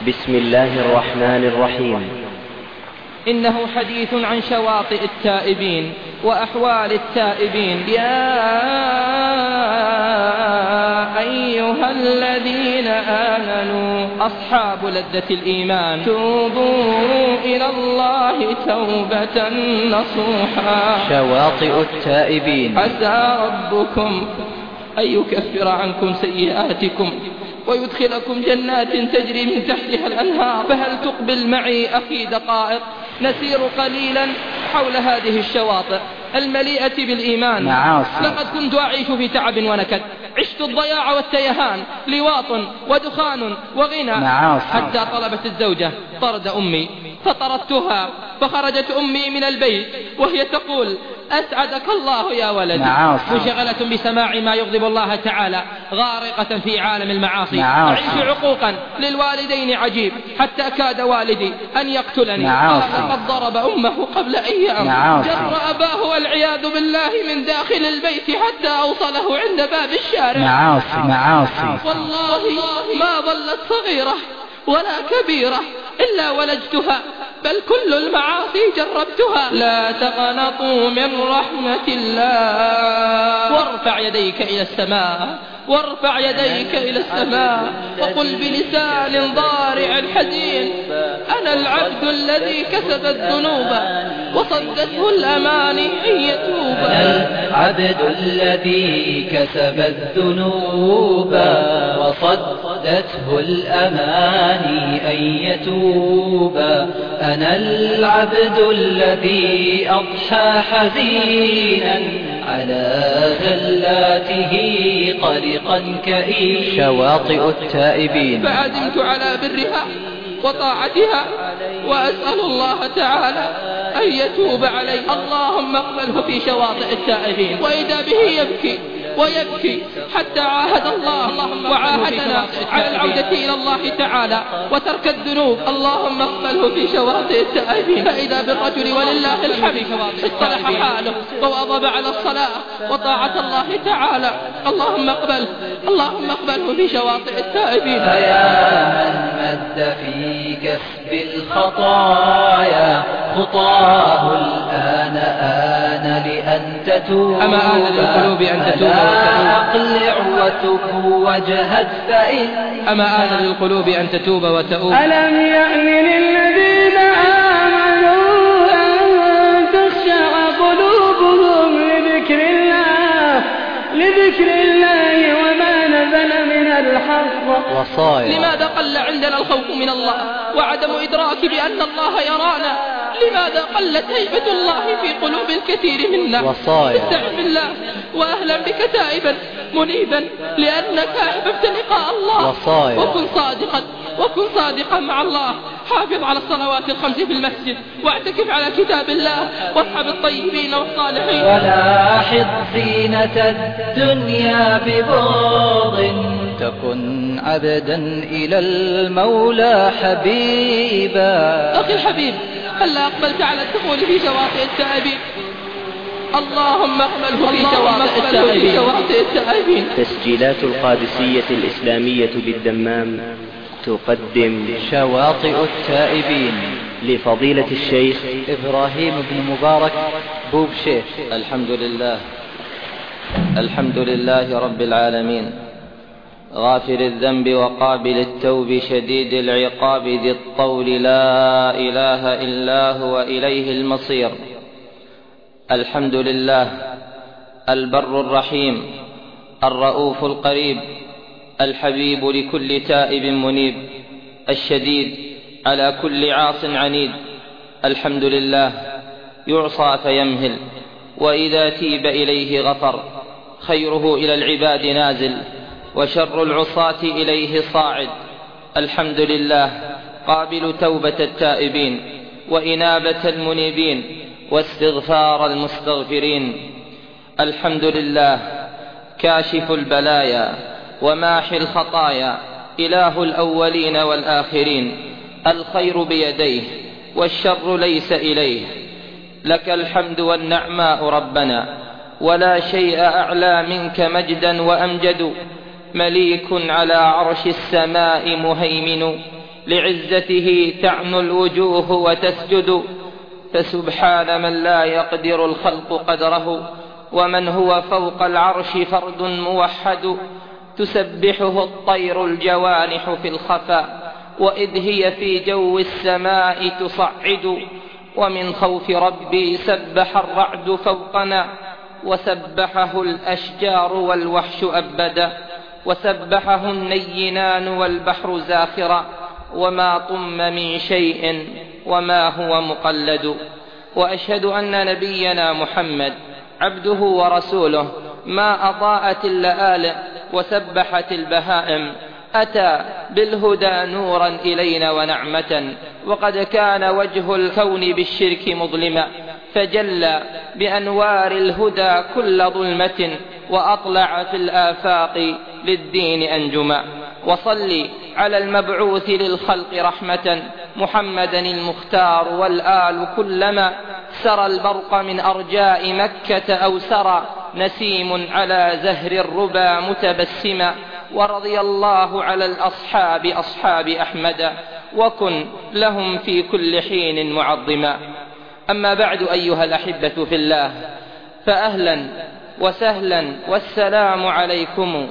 بسم الله الرحمن الرحيم. إنه حديث عن شواطئ التائبين وأحوال التائبين. يا أيها الذين آمنوا أصحاب لذة الإيمان توبوا إلى الله توبة نصوحا. شواطئ التائبين. عسى ربكم أن يكفر عنكم سيئاتكم ويدخلكم جنات تجري من تحتها الأنهار. فهل تقبل معي أخي دقائق نسير قليلا حول هذه الشواطئ المليئة بالإيمان. لقد كنت أعيش في تعب ونكد، عشت الضياع والتيهان، لواط ودخان وغنى، حتى طلبت الزوجة طرد أمي فطردتها، فخرجت أمي من البيت وهي تقول أسعدك الله يا ولدي، مشغلة بسماع ما يغضب الله تعالى، غارقة في عالم المعاصي. أعيش عقوقا للوالدين عجيب، حتى كاد والدي أن يقتلني، قد ضرب أمه قبل أيام، جر أباه والعياذ بالله من داخل البيت حتى أوصله عند باب الشارع. والله ما ظلت صغيرة ولا كبيرة إلا ولجتها، بل كل المعاصي جربتها. لا تقنطوا من رحمة الله، وارفع يديك إلى السماء، وارفع يديك إلى السماء وقل بلسان ضارع حزين أنا العبد الذي كسب الذنوب وصدته الأماني أن يتوب. أنا العبد الذي كسب الذنوب وصدته الأماني أن يتوب. أنا العبد الذي أضحى حزينا على ذلاته قلقا كئيبا. شواطئ التائبين. فعزمت على برها وطاعتها وأسأل الله تعالى أن يتوب علي. اللهم اقبله في شواطئ التائبين. وإذا به يبكي ويبكي حتى عاهد الله وعاهدنا على العودة إلى الله تعالى وترك الذنوب. اللهم اقبله في شواطئ التائبين. فإذا بالرجل ولله الحمد اصطلح حاله وواظب على الصلاة وطاعة الله تعالى. اللهم اقبله في شواطئ التائبين. فيا من مد في كسب الخطايا خطاه الآن آن لأن تتوب. أما آن للقلوب أن تتوب أقلع وتب وجهد فإن أما آن للقلوب أن تتوب وتؤوب. ألم يأن للذين آمنوا أن تخشع قلوبهم لذكر الله وما نزل من الحق. وصايا. لماذا قل عندنا الخوف من الله وعدم إدراك بأن الله يرانا؟ لماذا قلت هيبة الله في قلوب الكثير منا؟ وصايا. استعن بالله وأهلا بك تائبا منيبا لأنك أحببت لقاء الله. وصايا. وكن صادقا مع الله. حافظ على الصلوات الخمس في المسجد واعتكف على كتاب الله واصحب الطيبين والصالحين. ولاحظ زينة الدنيا ببغض تكن عبدا إلى المولى حبيبا. أخي الحبيب هلا أقبلت على الدخول في شواطئ التائبين. اللهم اقبله في شواطئ التائبين. تسجيلات القادسية الإسلامية بالدمام تقدم شواطئ التائبين لفضيلة الشيخ إبراهيم بن مبارك بوب شيخ. الحمد لله رب العالمين، غافر الذنب وقابل التوب شديد العقاب ذي الطول، لا إله إلا هو إليه المصير. الحمد لله البر الرحيم الرؤوف القريب الحبيب لكل تائب منيب، الشديد على كل عاص عنيد. الحمد لله يعصى فيمهل وإذا تيب إليه غفر، خيره إلى العباد نازل وشر العصاة إليه صاعد. الحمد لله قابل توبة التائبين وإنابة المنيبين واستغفار المستغفرين. الحمد لله كاشف البلايا وماحي الخطايا، إله الأولين والآخرين. الخير بيديه والشر ليس إليه، لك الحمد والنعماء ربنا، ولا شيء أعلى منك مجدا وأمجد. مليك على عرش السماء مهيمن، لعزته تعنو الوجوه وتسجد، فسبحان من لا يقدر الخلق قدره، ومن هو فوق العرش فرد موحد، تسبحه الطير الجوانح في الخفا، وإذ هي في جو السماء تصعد، ومن خوف ربي سبح الرعد فوقنا، وسبحه الأشجار والوحش أبدا، وسبحه النينان والبحر زاخرا، وما طم من شيء وما هو مقلد. وأشهد أن نبينا محمد عبده ورسوله ما أضاءت اللآلئ وسبحت البهائم، أتى بالهدى نورا إلينا ونعمة، وقد كان وجه الكون بالشرك مظلما، فجلى بأنوار الهدى كل ظلمة، وأطلع في الآفاق للدين أنجما. وصل على المبعوث للخلق رحمة، محمدا المختار، والآل كلما سرى البرق من أرجاء مكة أو سرى نسيم على زهر الربا متبسما. ورضي الله على الأصحاب أصحاب أحمد، وكن لهم في كل حين معظما. أما بعد أيها الأحبة في الله، فأهلا وسهلا والسلام عليكم،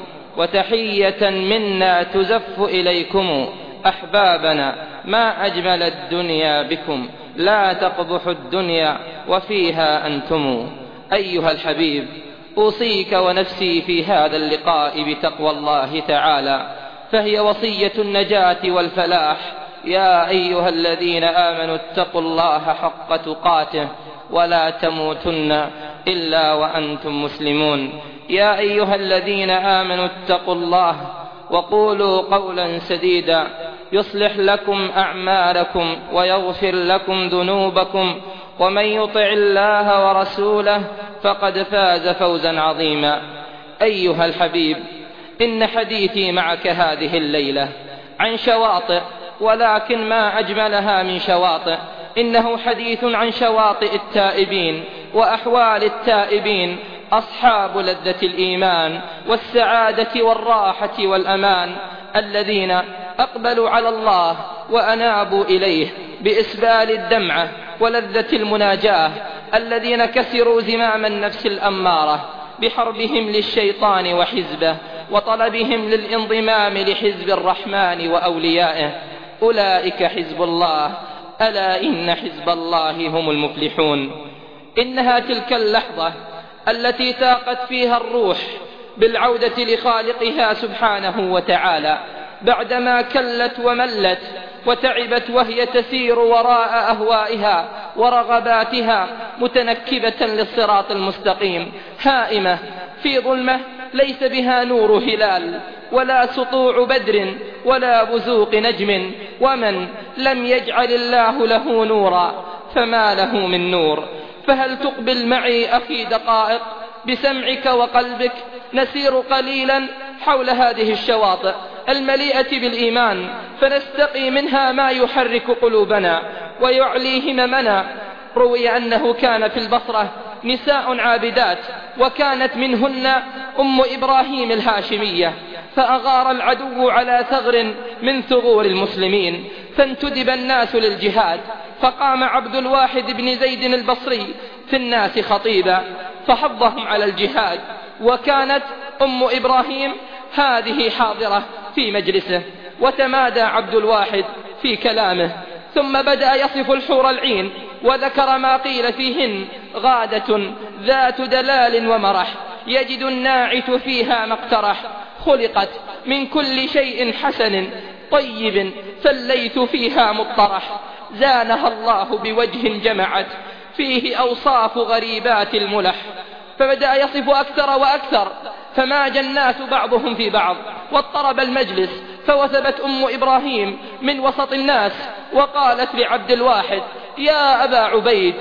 وتحية منا تزف إليكم. أحبابنا ما أجمل الدنيا بكم، لا تقبح الدنيا وفيها أنتم. أيها الحبيب، أوصيك ونفسي في هذا اللقاء بتقوى الله تعالى، فهي وصية النجاة والفلاح. يا أيها الذين آمنوا اتقوا الله حق تقاته ولا تموتن إلا وأنتم مسلمون. يا أيها الذين آمنوا اتقوا الله وقولوا قولا سديدا يصلح لكم أعمالكم ويغفر لكم ذنوبكم، ومن يطع الله ورسوله فقد فاز فوزا عظيما. أيها الحبيب، إن حديثي معك هذه الليلة عن شواطئ، ولكن ما أجملها من شواطئ، إنه حديث عن شواطئ التائبين وأحوال التائبين، أصحاب لذة الإيمان والسعادة والراحة والأمان، الذين أقبلوا على الله وأنابوا إليه بإسبال الدمعة ولذة المناجاة، الذين كسروا زمام النفس الأمارة بحربهم للشيطان وحزبه، وطلبهم للانضمام لحزب الرحمن وأوليائه. أولئك حزب الله، ألا إن حزب الله هم المفلحون. إنها تلك اللحظة التي تاقت فيها الروح بالعودة لخالقها سبحانه وتعالى، بعدما كلت وملت وتعبت، وهي تسير وراء أهوائها ورغباتها، متنكبة للصراط المستقيم، هائمة في ظلمة ليس بها نور هلال ولا سطوع بدر ولا بزوق نجم. ومن لم يجعل الله له نورا فما له من نور. فهل تقبل معي أخي دقائق بسمعك وقلبك، نسير قليلا حول هذه الشواطئ المليئة بالإيمان، فنستقي منها ما يحرك قلوبنا ويعلي هممنا. روي أنه كان في البصرة نساء عابدات، وكانت منهن أم إبراهيم الهاشمية، فأغار العدو على ثغر من ثغور المسلمين، فانتدب الناس للجهاد، فقام عبد الواحد بن زيد البصري في الناس خطيبا فحضهم على الجهاد، وكانت أم إبراهيم هذه حاضرة في مجلسه. وتمادى عبد الواحد في كلامه، ثم بدأ يصف الحور العين، وذكر ما قيل فيهن: غادة ذات دلال ومرح، يجد الناعت فيها ما اقترح، خلقت من كل شيء حسن طيب، فالليث فيها مطرح، زانها الله بوجه جمعت فيه أوصاف غريبات الملح. فبدأ يصف أكثر وأكثر، فماج الناس بعضهم في بعض، واضطرب المجلس، فوثبت أم إبراهيم من وسط الناس وقالت لعبد الواحد: يا أبا عبيد،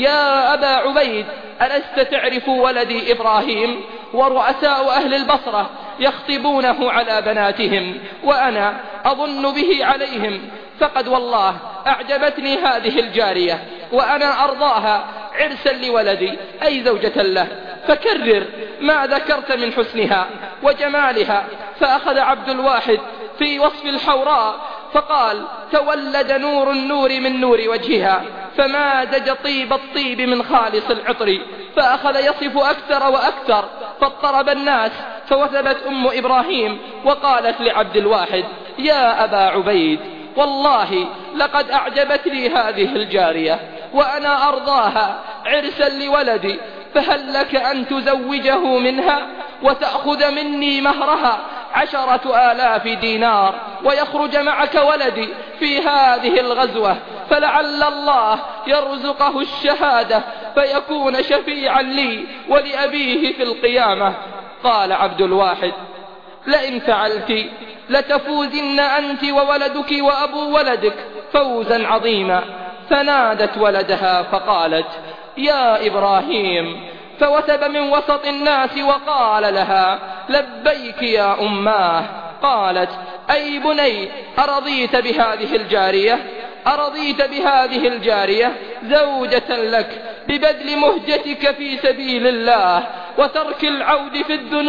يا أبا عبيد، ألست تعرف ولدي إبراهيم؟ ورؤساء أهل البصرة يخطبونه على بناتهم، وأنا أظن به عليهم، فقد والله أعجبتني هذه الجارية، وأنا أرضاها عرسا لولدي، أي زوجة له، فكرر ما ذكرت من حسنها وجمالها. فأخذ عبد الواحد في وصف الحوراء فقال: تولد نور النور من نور وجهها، فمازج طيب الطيب من خالص العطر، فأخذ يصف أكثر وأكثر، فاضطرب الناس. فوثبت أم إبراهيم وقالت لعبد الواحد: يا أبا عبيد، والله لقد أعجبت لي هذه الجارية وأنا أرضاها عرسا لولدي، فهل لك أن تزوجه منها وتأخذ مني مهرها 10,000 دينار، ويخرج معك ولدي في هذه الغزوة، فلعل الله يرزقه الشهادة فيكون شفيعا لي ولأبيه في القيامة. قال عبد الواحد: لئن فعلت لتفوزن أنت وولدك وأبو ولدك فوزا عظيما. فنادت ولدها فقالت: يا إبراهيم، فوثب من وسط الناس وقال لها: لبيك يا أماه. قالت: أي بني، أرضيت بهذه الجارية؟ أرضيت بهذه الجارية زوجة لك ببذل مهجتك في سبيل الله وترك العود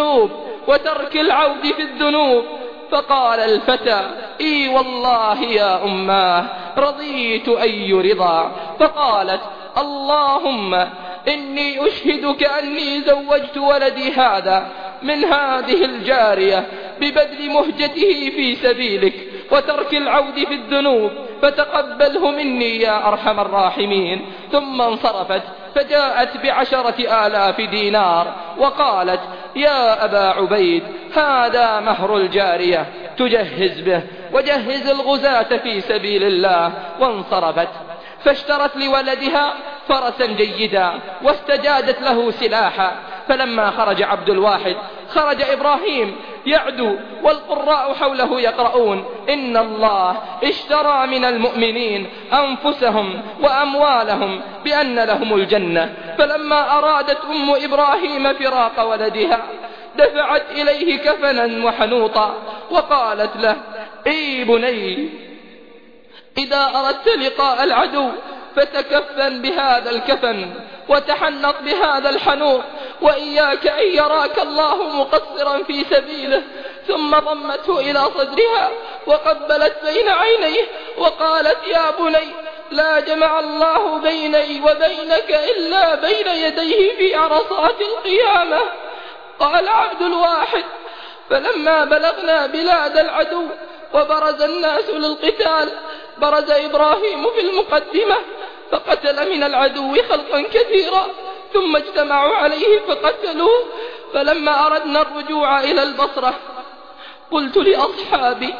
في الذنوب فقال الفتى: إي والله يا أماه، رضيت أي رضا. فقالت: اللهم إني أشهدك أني زوجت ولدي هذا من هذه الجارية ببذل مهجته في سبيلك وترك العود في الذنوب، فتقبله مني يا أرحم الراحمين. ثم انصرفت فجاءت ب10,000 دينار وقالت: يا أبا عبيد، هذا مهر الجارية، تجهز به وجهز الغزاة في سبيل الله. وانصرفت فاشترت لولدها فرسا جيدا واستجادت له سلاحا. فلما خرج عبد الواحد خرج إبراهيم يعدو والقراء حوله يقرؤون: إن الله اشترى من المؤمنين أنفسهم وأموالهم بأن لهم الجنة. فلما أرادت أم إبراهيم فراق ولدها دفعت إليه كفنا وحنوطا وقالت له: إي بني، إذا أردت لقاء العدو فتكفن بهذا الكفن وتحنط بهذا الحنوط، وإياك أن يراك الله مقصرا في سبيله. ثم ضمته إلى صدرها وقبلت بين عينيه وقالت: يا بني، لا جمع الله بيني وبينك إلا بين يديه في عرصات القيامة. قال عبد الواحد: فلما بلغنا بلاد العدو وبرز الناس للقتال، برز إبراهيم في المقدمة فقتل من العدو خلقا كثيرا، ثم اجتمعوا عليه فقتلوه. فلما أردنا الرجوع إلى البصرة قلت لأصحابي: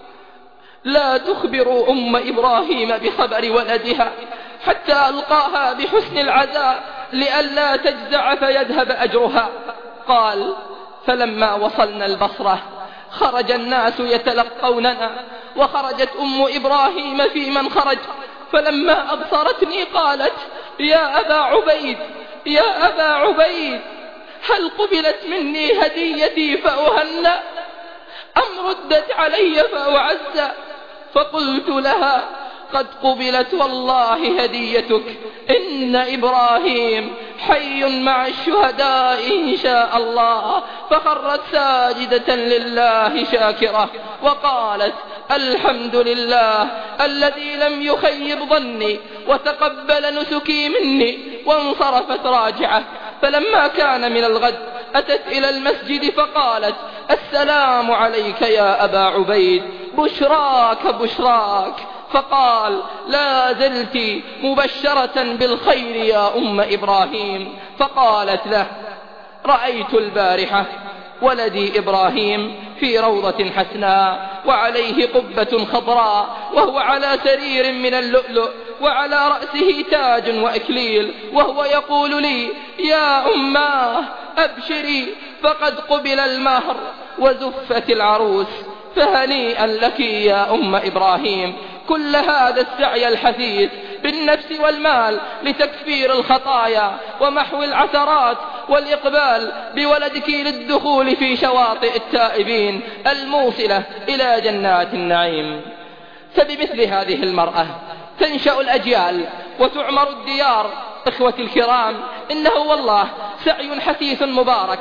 لا تخبروا أم إبراهيم بخبر ولدها حتى ألقاها بحسن العزاء لئلا تجزع فيذهب أجرها. قال: فلما وصلنا البصرة خرج الناس يتلقوننا، وخرجت أم إبراهيم في من خرج، فلما أبصرتني قالت: يا أبا عبيد، يا أبا عبيد، هل قبلت مني هديتي فأهنأ أم ردت علي فأعزى؟ فقلت لها: قد قبلت والله هديتك، إن إبراهيم حي مع الشهداء إن شاء الله. فخرت ساجدة لله شاكرة وقالت: الحمد لله الذي لم يخيب ظني وتقبل نسكي مني. وانصرفت راجعة. فلما كان من الغد أتت إلى المسجد فقالت: السلام عليك يا أبا عبيد، بشراك بشراك. فقال: لا زلت مبشرة بالخير يا أم إبراهيم. فقالت له: رأيت البارحة ولدي إبراهيم في روضة حسناء وعليه قبة خضراء، وهو على سرير من اللؤلؤ، وعلى رأسه تاج وإكليل، وهو يقول لي: يا أماه أبشري، فقد قبل المهر وزفت العروس، فهنيئا لك يا أم إبراهيم. كل هذا السعي الحثيث بالنفس والمال لتكفير الخطايا ومحو العثرات والإقبال بولدك للدخول في شواطئ التائبين الموصلة إلى جنات النعيم. فبمثل هذه المرأة تنشأ الأجيال وتعمر الديار. إخوتي الكرام، إنه والله سعي حثيث مبارك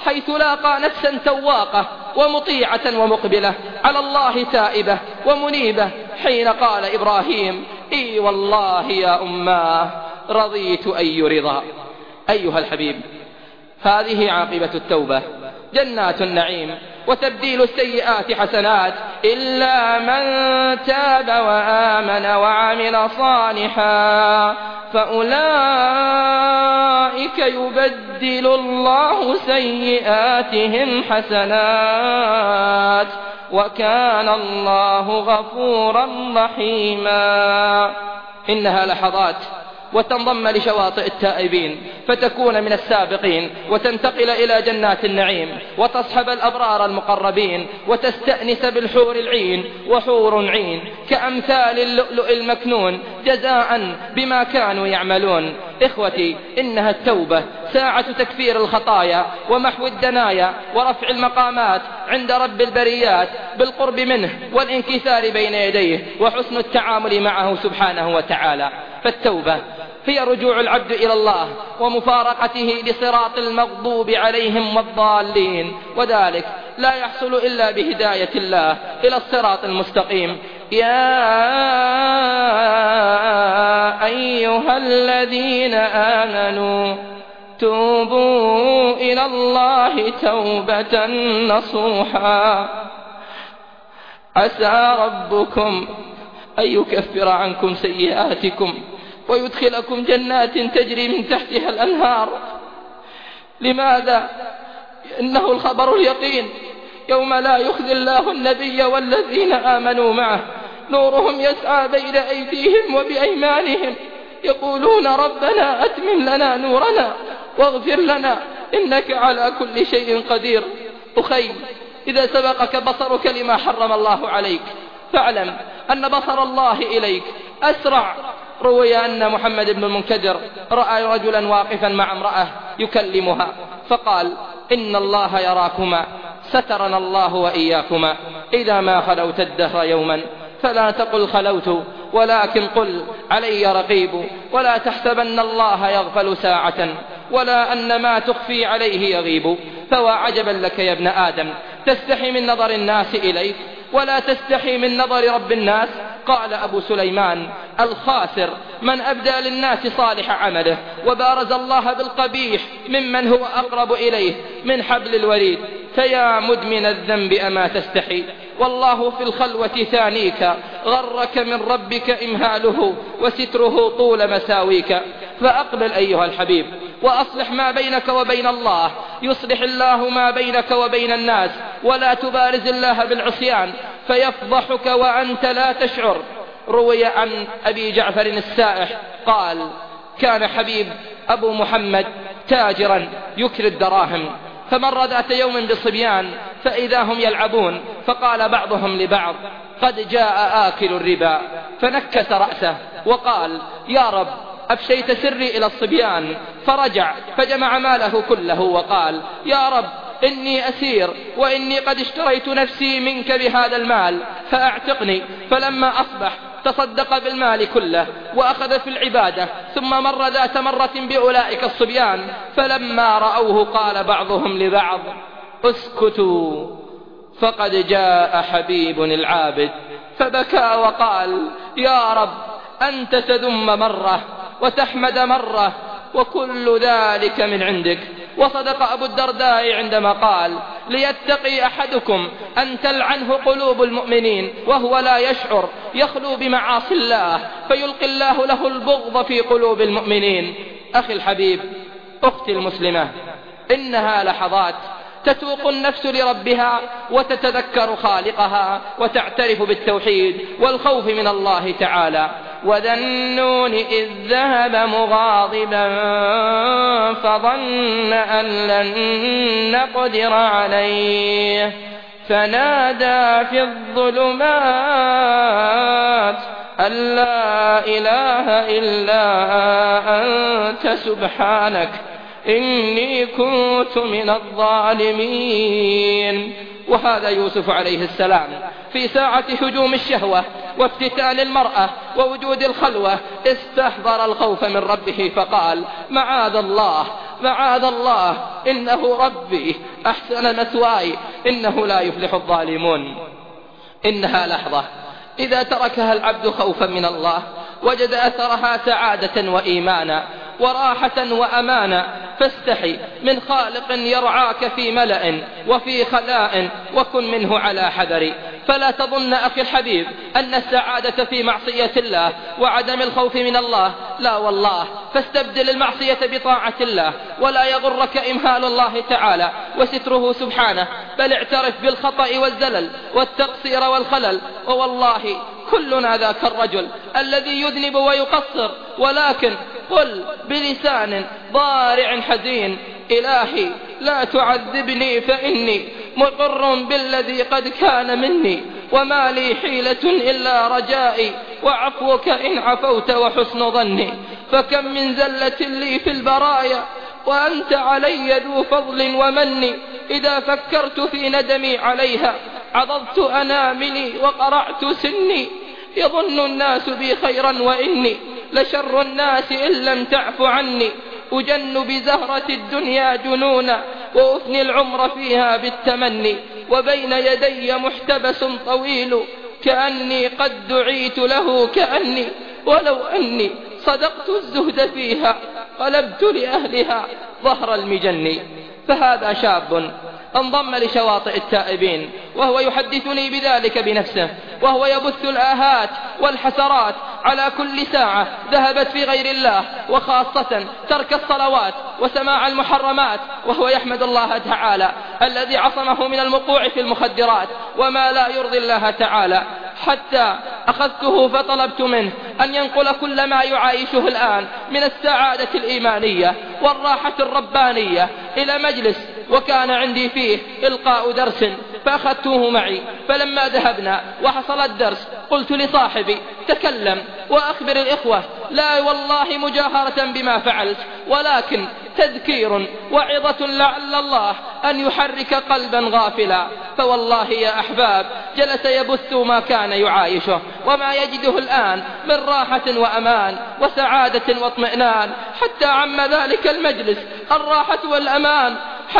حيث لاقى نفسا تواقة ومطيعة ومقبلة على الله تائبة ومنيبة حين قال إبراهيم: إي والله يا أماه رضيت أي رضا. أيها الحبيب، هذه عاقبة التوبة، جنات النعيم وتبديل السيئات حسنات، إلا من تاب وآمن وعمل صالحا فأولئك يبدل الله سيئاتهم حسنات وكان الله غفورا رحيما. إنها لحظات وتنضم لشواطئ التائبين فتكون من السابقين وتنتقل إلى جنات النعيم وتصحب الأبرار المقربين وتستأنس بالحور العين، وحور عين كأمثال اللؤلؤ المكنون جزاء بما كانوا يعملون. إخوتي، إنها التوبة ساعة تكفير الخطايا ومحو الدنايا ورفع المقامات عند رب البريات بالقرب منه والانكسار بين يديه وحسن التعامل معه سبحانه وتعالى. فالتوبة هي رجوع العبد إلى الله ومفارقته لصراط المغضوب عليهم والضالين، وذلك لا يحصل إلا بهداية الله إلى الصراط المستقيم. يا أيها الذين آمنوا توبوا إلى الله توبة نصوحا عسى ربكم أن يكفر عنكم سيئاتكم ويدخلكم جنات تجري من تحتها الأنهار. لماذا؟ إنه الخبر اليقين يوم لا يخزي الله النبي والذين آمنوا معه، نورهم يسعى بين أيديهم وبأيمانهم يقولون ربنا أتمم لنا نورنا واغفر لنا إنك على كل شيء قدير. أخي، إذا سبقك بصرك لما حرم الله عليك فاعلم أن بصر الله إليك أسرع. روي أن محمد بن المنكدر رأى رجلا واقفا مع امرأة يكلمها فقال: إن الله يراكما سترنا الله وإياكما، إذا ما خلوت الدهر يوما فلا تقل خلوت ولكن قل علي رقيب، ولا تحسبن الله يغفل ساعة ولا أن ما تخفي عليه يغيب. فوعجبا لك يا ابن آدم، تستحي من نظر الناس إليك ولا تستحي من نظر رب الناس. قال أبو سليمان: الخاسر من أبدى للناس صالح عمله وبارز الله بالقبيح ممن هو أقرب إليه من حبل الوريد. فيا مدمن الذنب أما تستحي، والله في الخلوة ثانيك، غرك من ربك إمهاله وستره طول مساويك. فأقبل أيها الحبيب وأصلح ما بينك وبين الله، يصلح الله ما بينك وبين الناس، ولا تبارز الله بالعصيان فيفضحك وأنت لا تشعر. روي عن أبي جعفر السائح قال: كان حبيب أبو محمد تاجرا يكري الدراهم، فمر ذات يوم بصبيان فإذا هم يلعبون، فقال بعضهم لبعض: قد جاء آكل الربا، فنكس رأسه وقال: يا رب أفشيت سري إلى الصبيان. فرجع فجمع ماله كله وقال: يا رب إني أسير وإني قد اشتريت نفسي منك بهذا المال فأعتقني. فلما أصبح تصدق بالمال كله وأخذ في العبادة، ثم مر ذات مرة بأولئك الصبيان، فلما رأوه قال بعضهم لبعض: اسكتوا فقد جاء حبيب العابد. فبكى وقال: يا رب أنت تذم مرة وتحمد مرة وكل ذلك من عندك. وصدق أبو الدرداء عندما قال: ليتقي أحدكم أن تلعنه قلوب المؤمنين وهو لا يشعر، يخلو بمعاصي الله فيلقي الله له البغض في قلوب المؤمنين. أخي الحبيب، أختي المسلمة، إنها لحظات تتوق النفس لربها وتتذكر خالقها وتعترف بالتوحيد والخوف من الله تعالى. وذا النون إذ ذهب مغاضبا فظن أن لن نقدر عليه فنادى في الظلمات أن لا إله إلا أنت سبحانك إني كنت من الظالمين. وهذا يوسف عليه السلام في ساعة هجوم الشهوة وافتتان المرأة ووجود الخلوة استحضر الخوف من ربه فقال: معاذ الله معاذ الله إنه ربي أحسن مثواي إنه لا يفلح الظالمون. إنها لحظة إذا تركها العبد خوفا من الله وجد أثرها سعادة وإيمانا وراحة وأمانا. فاستحي من خالق يرعاك في ملأ وفي خلاء وكن منه على حذر. فلا تظن أخي الحبيب أن السعادة في معصية الله وعدم الخوف من الله، لا والله، فاستبدل المعصية بطاعة الله ولا يغرك إمهال الله تعالى وستره سبحانه، بل اعترف بالخطأ والزلل والتقصير والخلل. ووالله كلنا ذاك الرجل الذي يذنب ويقصر، ولكن قل بلسان ضارع حزين: إلهي لا تعذبني فإني مقر بالذي قد كان مني، وما لي حيلة إلا رجائي وعفوك إن عفوت وحسن ظني. فكم من زلة لي في البرايا وأنت علي ذو فضل ومن، إذا فكرت في ندمي عليها عضضت أناملي وقرعت سني. يظن الناس بي خيرا وإني لشر الناس إن لم تعف عني، أجن بزهرة الدنيا جنونا وأفني العمر فيها بالتمني، وبين يدي محتبس طويل كأني قد دعيت له كأني، ولو أني صدقت الزهد فيها قلبت لأهلها ظهر المجن. فهذا شاب انضم لشواطئ التائبين وهو يحدثني بذلك بنفسه، وهو يبث الآهات والحسرات على كل ساعة ذهبت في غير الله، وخاصة ترك الصلوات وسماع المحرمات، وهو يحمد الله تعالى الذي عصمه من الوقوع في المخدرات وما لا يرضي الله تعالى. حتى أخذته فطلبت منه أن ينقل كل ما يعايشه الآن من السعادة الإيمانية والراحة الربانية إلى مجلس وكان عندي فيه إلقاء درس، فأخذته معي. فلما ذهبنا وحصل الدرس قلت لصاحبي: تكلم وأخبر الإخوة، لا والله مجاهرة بما فعلت، ولكن تذكير وعظة لعل الله أن يحرك قلبا غافلا. فوالله يا أحباب جلس يبث ما كان يعايشه وما يجده الآن من راحة وأمان وسعادة واطمئنان، حتى عم ذلك المجلس الراحة والأمان،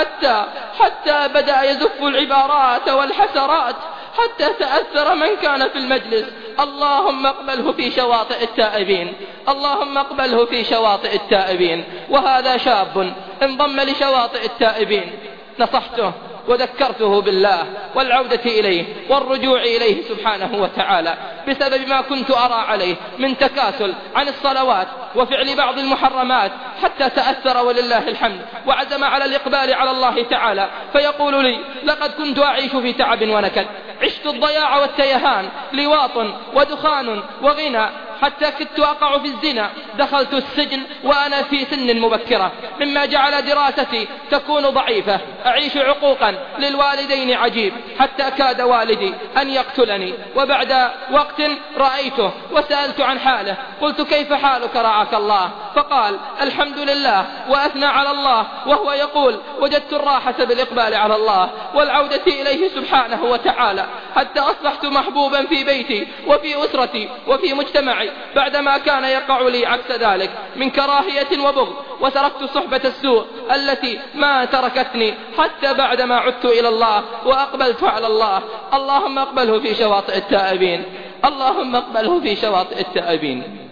حتى بدأ يزف العبارات والحسرات، حتى تأثر من كان في المجلس. اللهم اقبله في شواطئ التائبين، اللهم اقبله في شواطئ التائبين. وهذا شاب انضم لشواطئ التائبين، نصحته وذكرته بالله والعودة إليه والرجوع إليه سبحانه وتعالى بسبب ما كنت أرى عليه من تكاسل عن الصلوات وفعل بعض المحرمات، حتى تأثر ولله الحمد وعزم على الإقبال على الله تعالى. فيقول لي: لقد كنت أعيش في تعب ونكد، عشت الضياع والتيهان، لواط ودخان وغنى، حتى كدت أقع في الزنا، دخلت السجن وأنا في سن مبكرة، مما جعل دراستي تكون ضعيفة، أعيش عقوقا للوالدين عجيب، حتى كاد والدي أن يقتلني. وبعد وقت رأيته وسألت عن حاله، قلت: كيف حالك رعاك الله؟ فقال: الحمد لله، وأثنى على الله، وهو يقول: وجدت الراحة بالإقبال على الله والعودة إليه سبحانه وتعالى، حتى أصبحت محبوبا في بيتي وفي أسرتي وفي مجتمعي، بعدما كان يقع لي عكس ذلك من كراهية وبغض. وتركت صحبة السوء التي ما تركتني حتى بعدما عدت إلى الله وأقبلت على الله. اللهم اقبله في شواطئ التائبين، اللهم اقبله في شواطئ التائبين.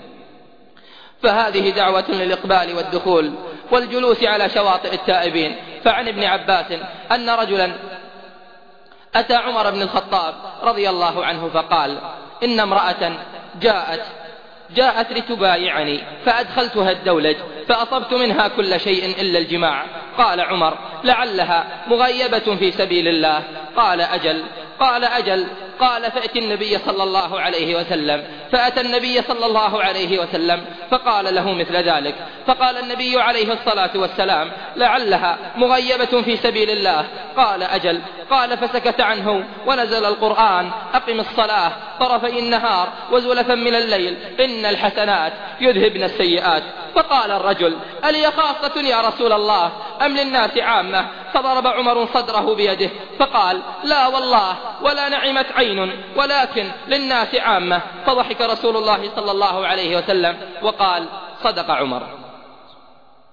فهذه دعوة للإقبال والدخول والجلوس على شواطئ التائبين. فعن ابن عباس أن رجلا أتى عمر بن الخطاب رضي الله عنه فقال: إن امرأة جاءت لتبايعني، فأدخلتها الدولج فأصبت منها كل شيء إلا الجماع. قال عمر: لعلها مغيبة في سبيل الله. قال: أجل. قال: فأتي النبي صلى الله عليه وسلم. فأتى النبي صلى الله عليه وسلم فقال له مثل ذلك. فقال النبي عليه الصلاة والسلام: لعلها مغيبة في سبيل الله. قال: أجل. قال: فسكت عنه ونزل القرآن: أقم الصلاة طرفي النهار وزلفا من الليل إن الحسنات يذهبن السيئات. فقال الرجل: ألي خاصة يا رسول الله أم للناس عامة؟ فضرب عمر صدره بيده فقال: لا والله، ولا نعمت عين، ولكن للناس عامة. فضحك رسول الله صلى الله عليه وسلم وقال: صدق عمر.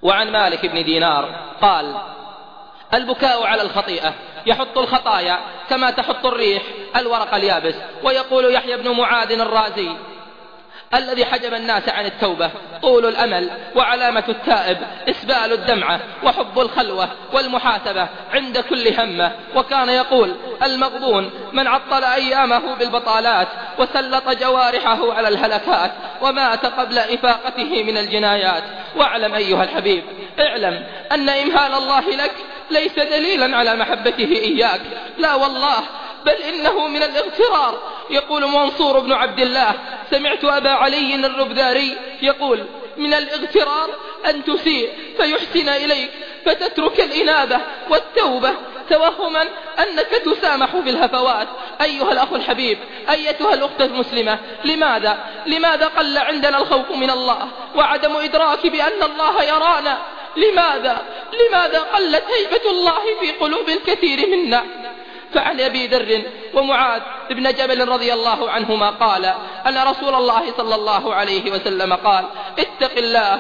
وعن مالك بن دينار قال: البكاء على الخطيئة يحط الخطايا كما تحط الريح الورق اليابس. ويقول يحيى بن معاذ الرازي: الذي حجب الناس عن التوبة طول الأمل، وعلامة التائب إسبال الدمعة وحب الخلوة والمحاسبة عند كل همة. وكان يقول: المغبون من عطل أيامه بالبطالات وسلط جوارحه على الهلكات ومات قبل إفاقته من الجنايات. واعلم أيها الحبيب، اعلم أن إمهال الله لك ليس دليلا على محبته إياك، لا والله، بل إنه من الاغترار. يقول منصور بن عبد الله: سمعت أبا علي الربذاري يقول: من الاغترار أن تسيء فيحسن إليك فتترك الإنابة والتوبة توهما أنك تسامح بالهفوات. أيها الأخ الحبيب، أيتها الأخت المسلمة، لماذا قل عندنا الخوف من الله وعدم إدراك بأن الله يرانا؟ لماذا قلت هيبة الله في قلوب الكثير منا؟ فعن أبي ذر ومعاذ بن جبل رضي الله عنهما قال أن رسول الله صلى الله عليه وسلم قال: اتق الله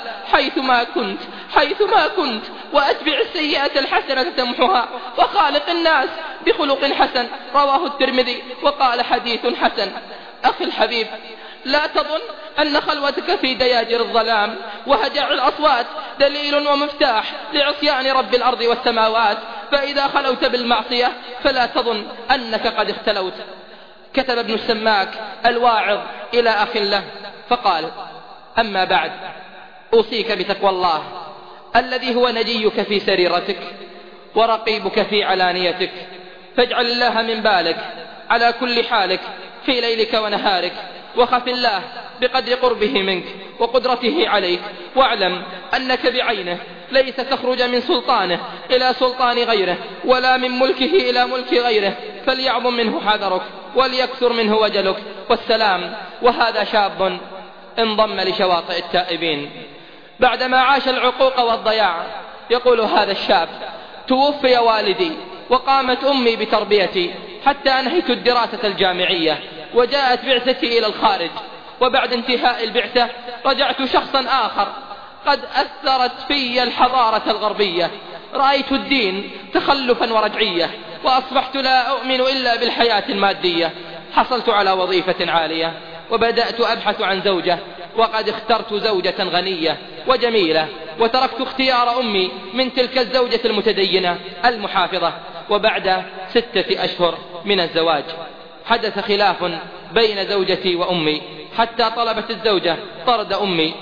حيثما كنت وأتبع السيئة الحسنة تمحها وخالق الناس بخلق حسن. رواه الترمذي وقال: حديث حسن. أخي الحبيب، لا تظن أن خلوتك في دياجر الظلام وهجع الأصوات دليل ومفتاح لعصيان رب الأرض والسماوات، فإذا خلوت بالمعصية فلا تظن أنك قد اختلوت. كتب ابن السماك الواعظ إلى أخ له فقال: أما بعد، أوصيك بتقوى الله الذي هو نجيك في سريرتك ورقيبك في علانيتك، فاجعل الله من بالك على كل حالك في ليلك ونهارك، وخف الله بقدر قربه منك وقدرته عليك، واعلم أنك بعينه ليس تخرج من سلطانه إلى سلطان غيره ولا من ملكه إلى ملك غيره، فليعظم منه حذرك وليكثر منه وجلك. والسلام. وهذا شاب انضم لشواطئ التائبين بعدما عاش العقوق والضياع. يقول هذا الشاب: توفي والدي وقامت أمي بتربيتي حتى أنهيت الدراسة الجامعية، وجاءت بعثتي إلى الخارج، وبعد انتهاء البعثة رجعت شخصا آخر قد أثرت في الحضارة الغربية. رأيت الدين تخلفا ورجعية، وأصبحت لا أؤمن إلا بالحياة المادية. حصلت على وظيفة عالية وبدأت أبحث عن زوجة، وقد اخترت زوجة غنية وجميلة، وتركت اختيار أمي من تلك الزوجة المتدينة المحافظة. وبعد 6 أشهر من الزواج حدث خلاف بين زوجتي وأمي، حتى طلبت الزوجة طرد أمي،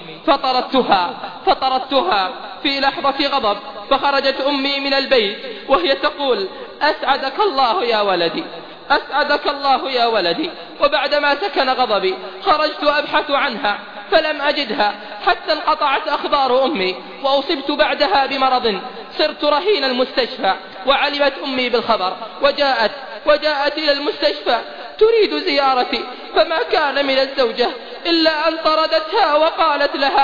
فطردتها في لحظة غضب. فخرجت أمي من البيت وهي تقول: أسعدك الله يا ولدي، أسعدك الله يا ولدي. وبعدما سكن غضبي خرجت أبحث عنها فلم أجدها، حتى انقطعت أخبار أمي، وأصبت بعدها بمرض صرت رهين المستشفى. وعلمت أمي بالخبر وجاءت إلى المستشفى تريد زيارتي، فما كان من الزوجة إلا أن طردتها وقالت لها: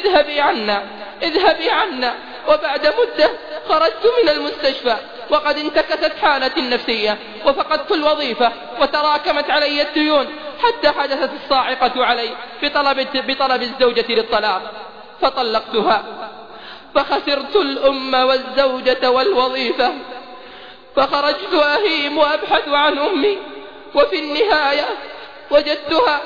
اذهبي عنا. وبعد مدة خرجت من المستشفى وقد انتكست حالتي النفسية، وفقدت الوظيفة، وتراكمت علي الديون، حتى حدثت الصاعقة علي بطلب الزوجة للطلاق، فطلقتها، فخسرت الأم والزوجة والوظيفة. فخرجت أهيم وأبحث عن أمي، وفي النهاية وجدتها،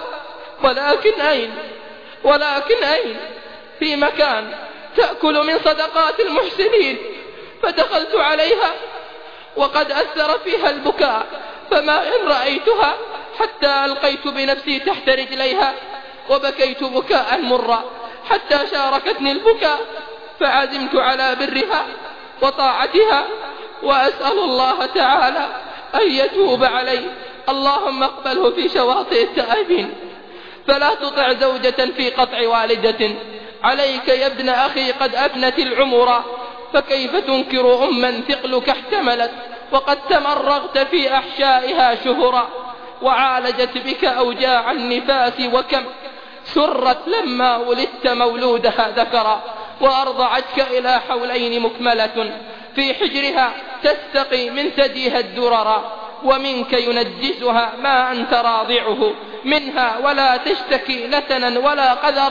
ولكن أين؟ في مكان تأكل من صدقات المحسنين. فدخلت عليها وقد أثر فيها البكاء، فما إن رأيتها حتى ألقيت بنفسي تحت رجليها وبكيت بكاء مرا، حتى شاركتني البكاء، فعزمت على برها وطاعتها، وأسأل الله تعالى أن يتوب علي. اللهم اقبله في شواطئ التائبين. فلا تطع زوجة في قطع والدة، عليك يا ابن أخي قد أفنت العمر، فكيف تنكر أما ثقلك احتملت وقد تمرغت في أحشائها شهرا، وعالجت بك أوجاع النفاس، وكم سرت لما ولدت مولودها ذكرا، وأرضعتك إلى حولين مكملة، في حجرها تستقي من ثديها الدررا، ومنك ينجسها ما أنت راضعه منها، ولا تشتكي نتنا ولا قذرا،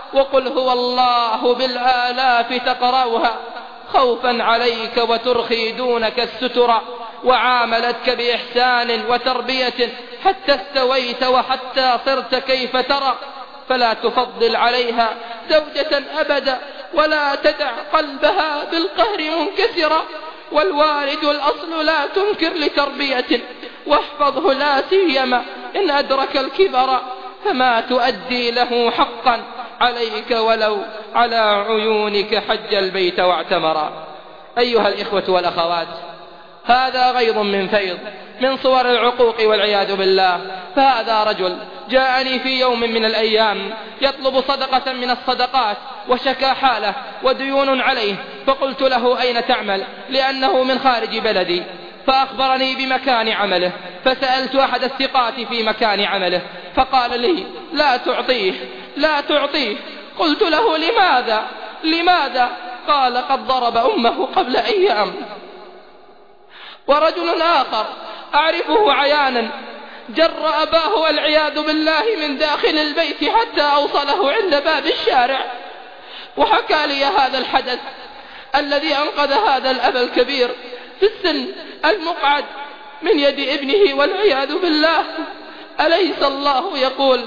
وقل هو الله بالآلاف تقرأها خوفا عليك وترخي دونك الستر، وعاملتك بإحسان وتربية حتى استويت وحتى صرت كيف ترى، فلا تفضل عليها زوجة أبدا ولا تدع قلبها بالقهر منكسرا، والوالد الأصل لا تنكر لتربية، واحفظه لا سيما إن أدرك الكبر، فما تؤدي له حقا عليك ولو على عيونك حج البيت واعتمرا. أيها الإخوة والأخوات، هذا غيظ من فيض من صور العقوق والعياذ بالله. فهذا رجل جاءني في يوم من الأيام يطلب صدقة من الصدقات وشكى حاله وديون عليه، فقلت له أين تعمل لأنه من خارج بلدي، فأخبرني بمكان عمله، فسألت أحد الثقات في مكان عمله فقال لي لا تعطيه. قلت له لماذا؟ قال قد ضرب أمه قبل أيام. ورجل آخر أعرفه عيانا جر أباه والعياذ بالله من داخل البيت حتى أوصله عند باب الشارع، وحكى لي هذا الحدث الذي أنقذ هذا الأب الكبير في السن المقعد من يد ابنه والعياذ بالله. أليس الله يقول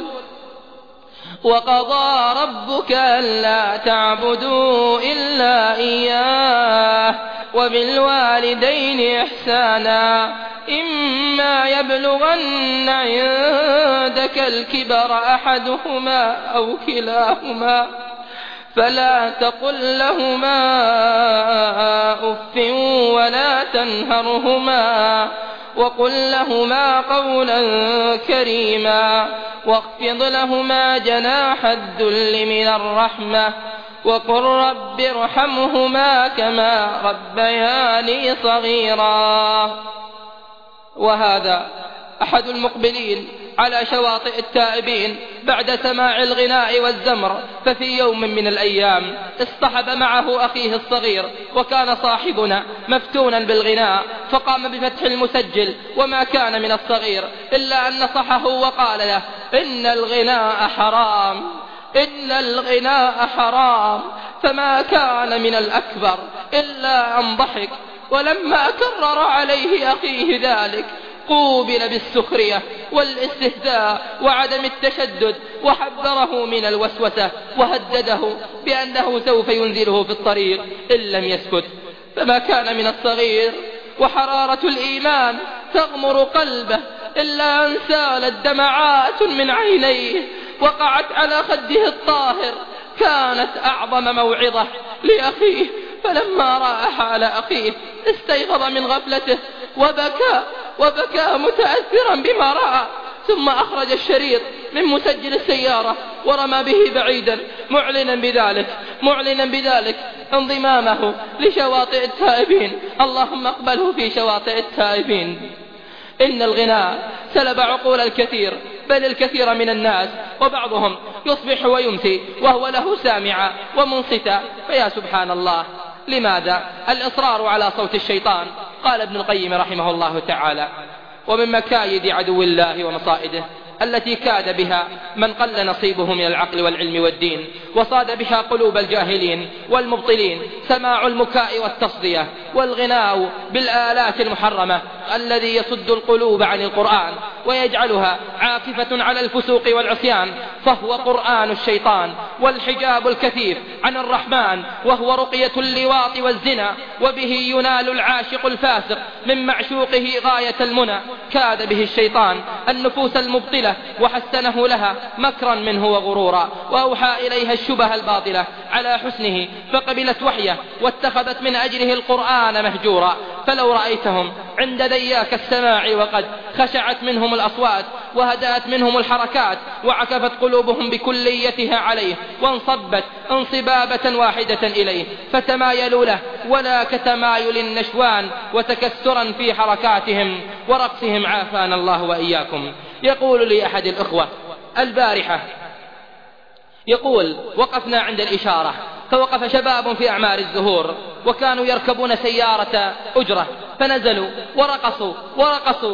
وقضى ربك ألا تعبدوا إلا إياه وبالوالدين إحسانا إما يبلغن عندك الكبر أحدهما أو كلاهما فلا تقل لهما أف ولا تنهرهما وقل لهما قولا كريما واخفض لهما جناح الذل من الرحمة وقل رب ارحمهما كما ربياني صغيرا. وهذا أحد المقبلين على شواطئ التائبين بعد سماع الغناء والزمر، ففي يوم من الأيام اصطحب معه أخيه الصغير، وكان صاحبنا مفتونا بالغناء، فقام بفتح المسجل وما كان من الصغير إلا أن نصحه وقال له إن الغناء حرام، فما كان من الأكبر إلا أن ضحك. ولما كرر عليه أخيه ذلك قوبل بالسخرية والاستهزاء وعدم التشدد، وحذره من الوسوسة وهدده بأنه سوف ينزله في الطريق إن لم يسكت. فما كان من الصغير وحرارة الإيمان تغمر قلبه إلا أن سالت دمعات من عينيه وقعت على خده الطاهر، كانت أعظم موعظة لأخيه. فلما رأى حال أخيه استيقظ من غفلته وبكى متأثرا بما رأى، ثم أخرج الشريط من مسجل السيارة ورمى به بعيدا معلنا بذلك انضمامه لشواطئ التائبين. اللهم اقبله في شواطئ التائبين. إن الغناء سلب عقول الكثير، بل الكثير من الناس، وبعضهم يصبح ويمسي وهو له سامعا ومنصتا. فيا سبحان الله، لماذا الإصرار على صوت الشيطان؟ قال ابن القيم رحمه الله تعالى: ومن مكايد عدو الله ومصائده التي كاد بها من قل نصيبه من العقل والعلم والدين، وصاد بها قلوب الجاهلين والمبطلين، سماع المكاء والتصدية والغناء بالآلات المحرمة الذي يصد القلوب عن القرآن ويجعلها عاكفة على الفسوق والعصيان، فهو قرآن الشيطان والحجاب الكثيف عن الرحمن، وهو رقية اللواط والزنا، وبه ينال العاشق الفاسق من معشوقه غاية المنى. كاد به الشيطان النفوس المبطلة وحسنه لها مكرا منه وغرورا، وأوحى إليها الشبه الباطلة على حسنه فقبلت وحيه واتخذت من أجله القرآن مهجورا. فلو رأيتهم عند ذياك السماع وقد خشعت منهم الأصوات وهدأت منهم الحركات وعكفت قلوبهم بكليتها عليه وانصبت انصبابة واحدة إليه، فتمايلوا له ولا كتمايل النشوان وتكسرا في حركاتهم ورقصهم، عافانا الله وإياكم. يقول لي أحد الأخوة البارحة، يقول: وقفنا عند الإشارة فوقف شباب في أعمار الزهور وكانوا يركبون سيارة أجرة، فنزلوا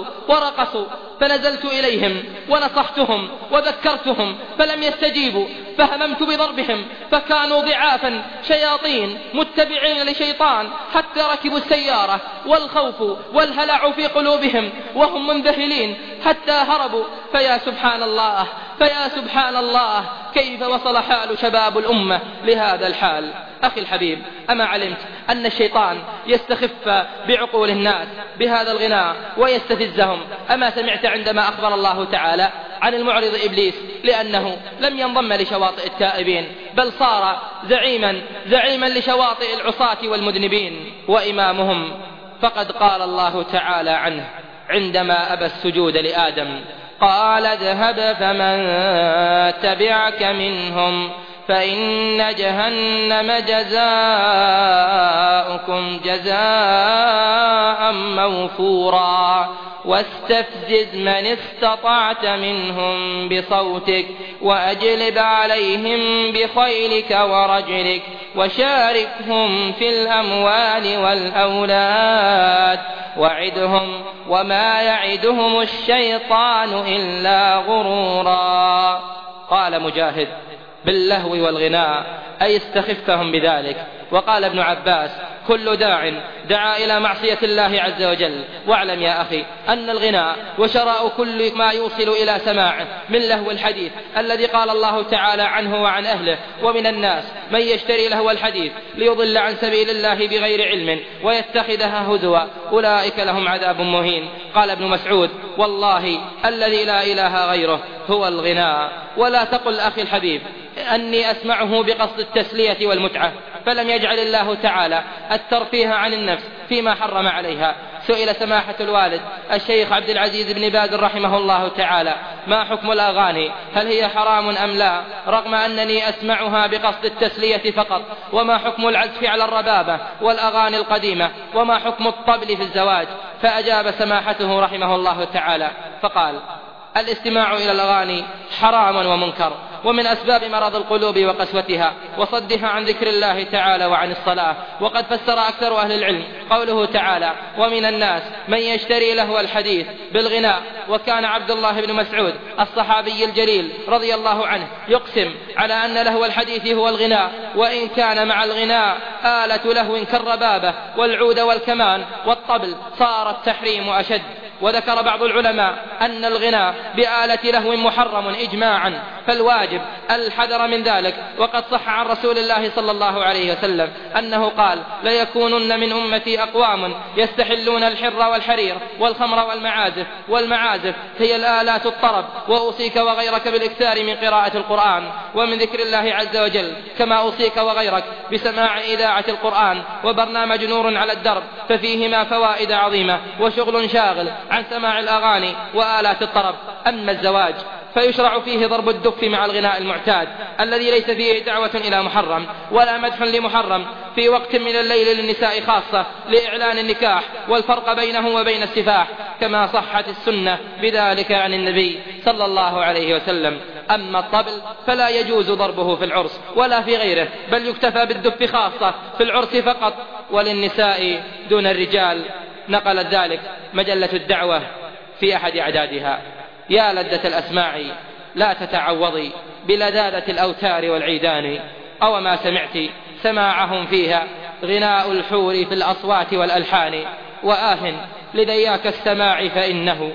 ورقصوا فنزلت إليهم ونصحتهم وذكرتهم فلم يستجيبوا، فهممت بضربهم فكانوا ضعافا شياطين متبعين لشيطان حتى ركبوا السيارة، والخوف والهلع في قلوبهم وهم منذهلين حتى هربوا. فيا سبحان الله، فيا سبحان الله، كيف وصل حال شباب الأمة لهذا الحال؟ أخي الحبيب، أما علمت أن الشيطان يستخف بعقول الناس بهذا الغناء ويستفزهم؟ أما سمعت عندما أخبر الله تعالى عن المعرض إبليس لأنه لم ينضم لشواطئ التائبين بل صار زعيما لشواطئ العصاة والمذنبين وإمامهم؟ فقد قال الله تعالى عنه عندما أبى السجود لآدم: قال اذهب فمن تبعك منهم فإن جهنم جزاؤكم جزاء موفورا واستفزز من استطعت منهم بصوتك وأجلب عليهم بخيلك ورجلك وشاركهم في الأموال والأولاد وعدهم وما يعدهم الشيطان إلا غرورا. قال مجاهد: باللهو والغناء، أي استخفهم بذلك. وقال ابن عباس: كل داع دعا إلى معصية الله عز وجل. واعلم يا أخي أن الغناء وشراء كل ما يوصل إلى سماعه من لهو الحديث الذي قال الله تعالى عنه وعن أهله: ومن الناس من يشتري لهو الحديث ليضل عن سبيل الله بغير علم ويتخذها هزوا أولئك لهم عذاب مهين. قال ابن مسعود: والله الذي لا إله غيره هو الغناء. ولا تقل أخي الحبيب أني أسمعه بقصد التسلية والمتعة، فلم يجعل الله تعالى الترفيه عن النفس فيما حرم عليها. سئل سماحة الوالد الشيخ عبد العزيز بن باز رحمه الله تعالى: ما حكم الأغاني؟ هل هي حرام أم لا؟ رغم أنني أسمعها بقصد التسلية فقط. وما حكم العزف على الربابة والأغاني القديمة؟ وما حكم الطبل في الزواج؟ فأجاب سماحته رحمه الله تعالى فقال: الاستماع إلى الأغاني حرام ومنكر، ومن أسباب مرض القلوب وقسوتها وصدها عن ذكر الله تعالى وعن الصلاة. وقد فسر أكثر أهل العلم قوله تعالى: ومن الناس من يشتري لهو الحديث بالغناء. وكان عبد الله بن مسعود الصحابي الجليل رضي الله عنه يقسم على أن لهو الحديث هو الغناء، وإن كان مع الغناء آلة لهو كالربابة والعود والكمان والطبل صار التحريم أشد. وذكر بعض العلماء أن الغناء بآلة لهو محرم إجماعا، فالواجب الحذر من ذلك. وقد صح عن رسول الله صلى الله عليه وسلم أنه قال: ليكونن من أمتي أقوام يستحلون الحر والحرير والخمر والمعازف هي الآلات الطرب. وأوصيك وغيرك بالإكثار من قراءة القرآن ومن ذكر الله عز وجل، كما أوصيك وغيرك بسماع إذاعة القرآن وبرنامج نور على الدرب، ففيهما فوائد عظيمة وشغل شاغل عن سماع الأغاني وآلات الطرب. أما الزواج فيشرع فيه ضرب الدف مع الغناء المعتاد الذي ليس فيه دعوة إلى محرم ولا مدح لمحرم في وقت من الليل للنساء خاصة لإعلان النكاح والفرق بينه وبين السفاح، كما صحت السنة بذلك عن النبي صلى الله عليه وسلم. أما الطبل فلا يجوز ضربه في العرس ولا في غيره، بل يكتفى بالدف خاصة في العرس فقط وللنساء دون الرجال. نقلت ذلك مجلة الدعوة في أحد أعدادها. يا لذة الأسماع لا تتعوضي بلذاذة الأوتار والعيدان، أو ما سمعت سماعهم فيها غناء الحور في الأصوات والألحان. وآه لذياك السماع فإنه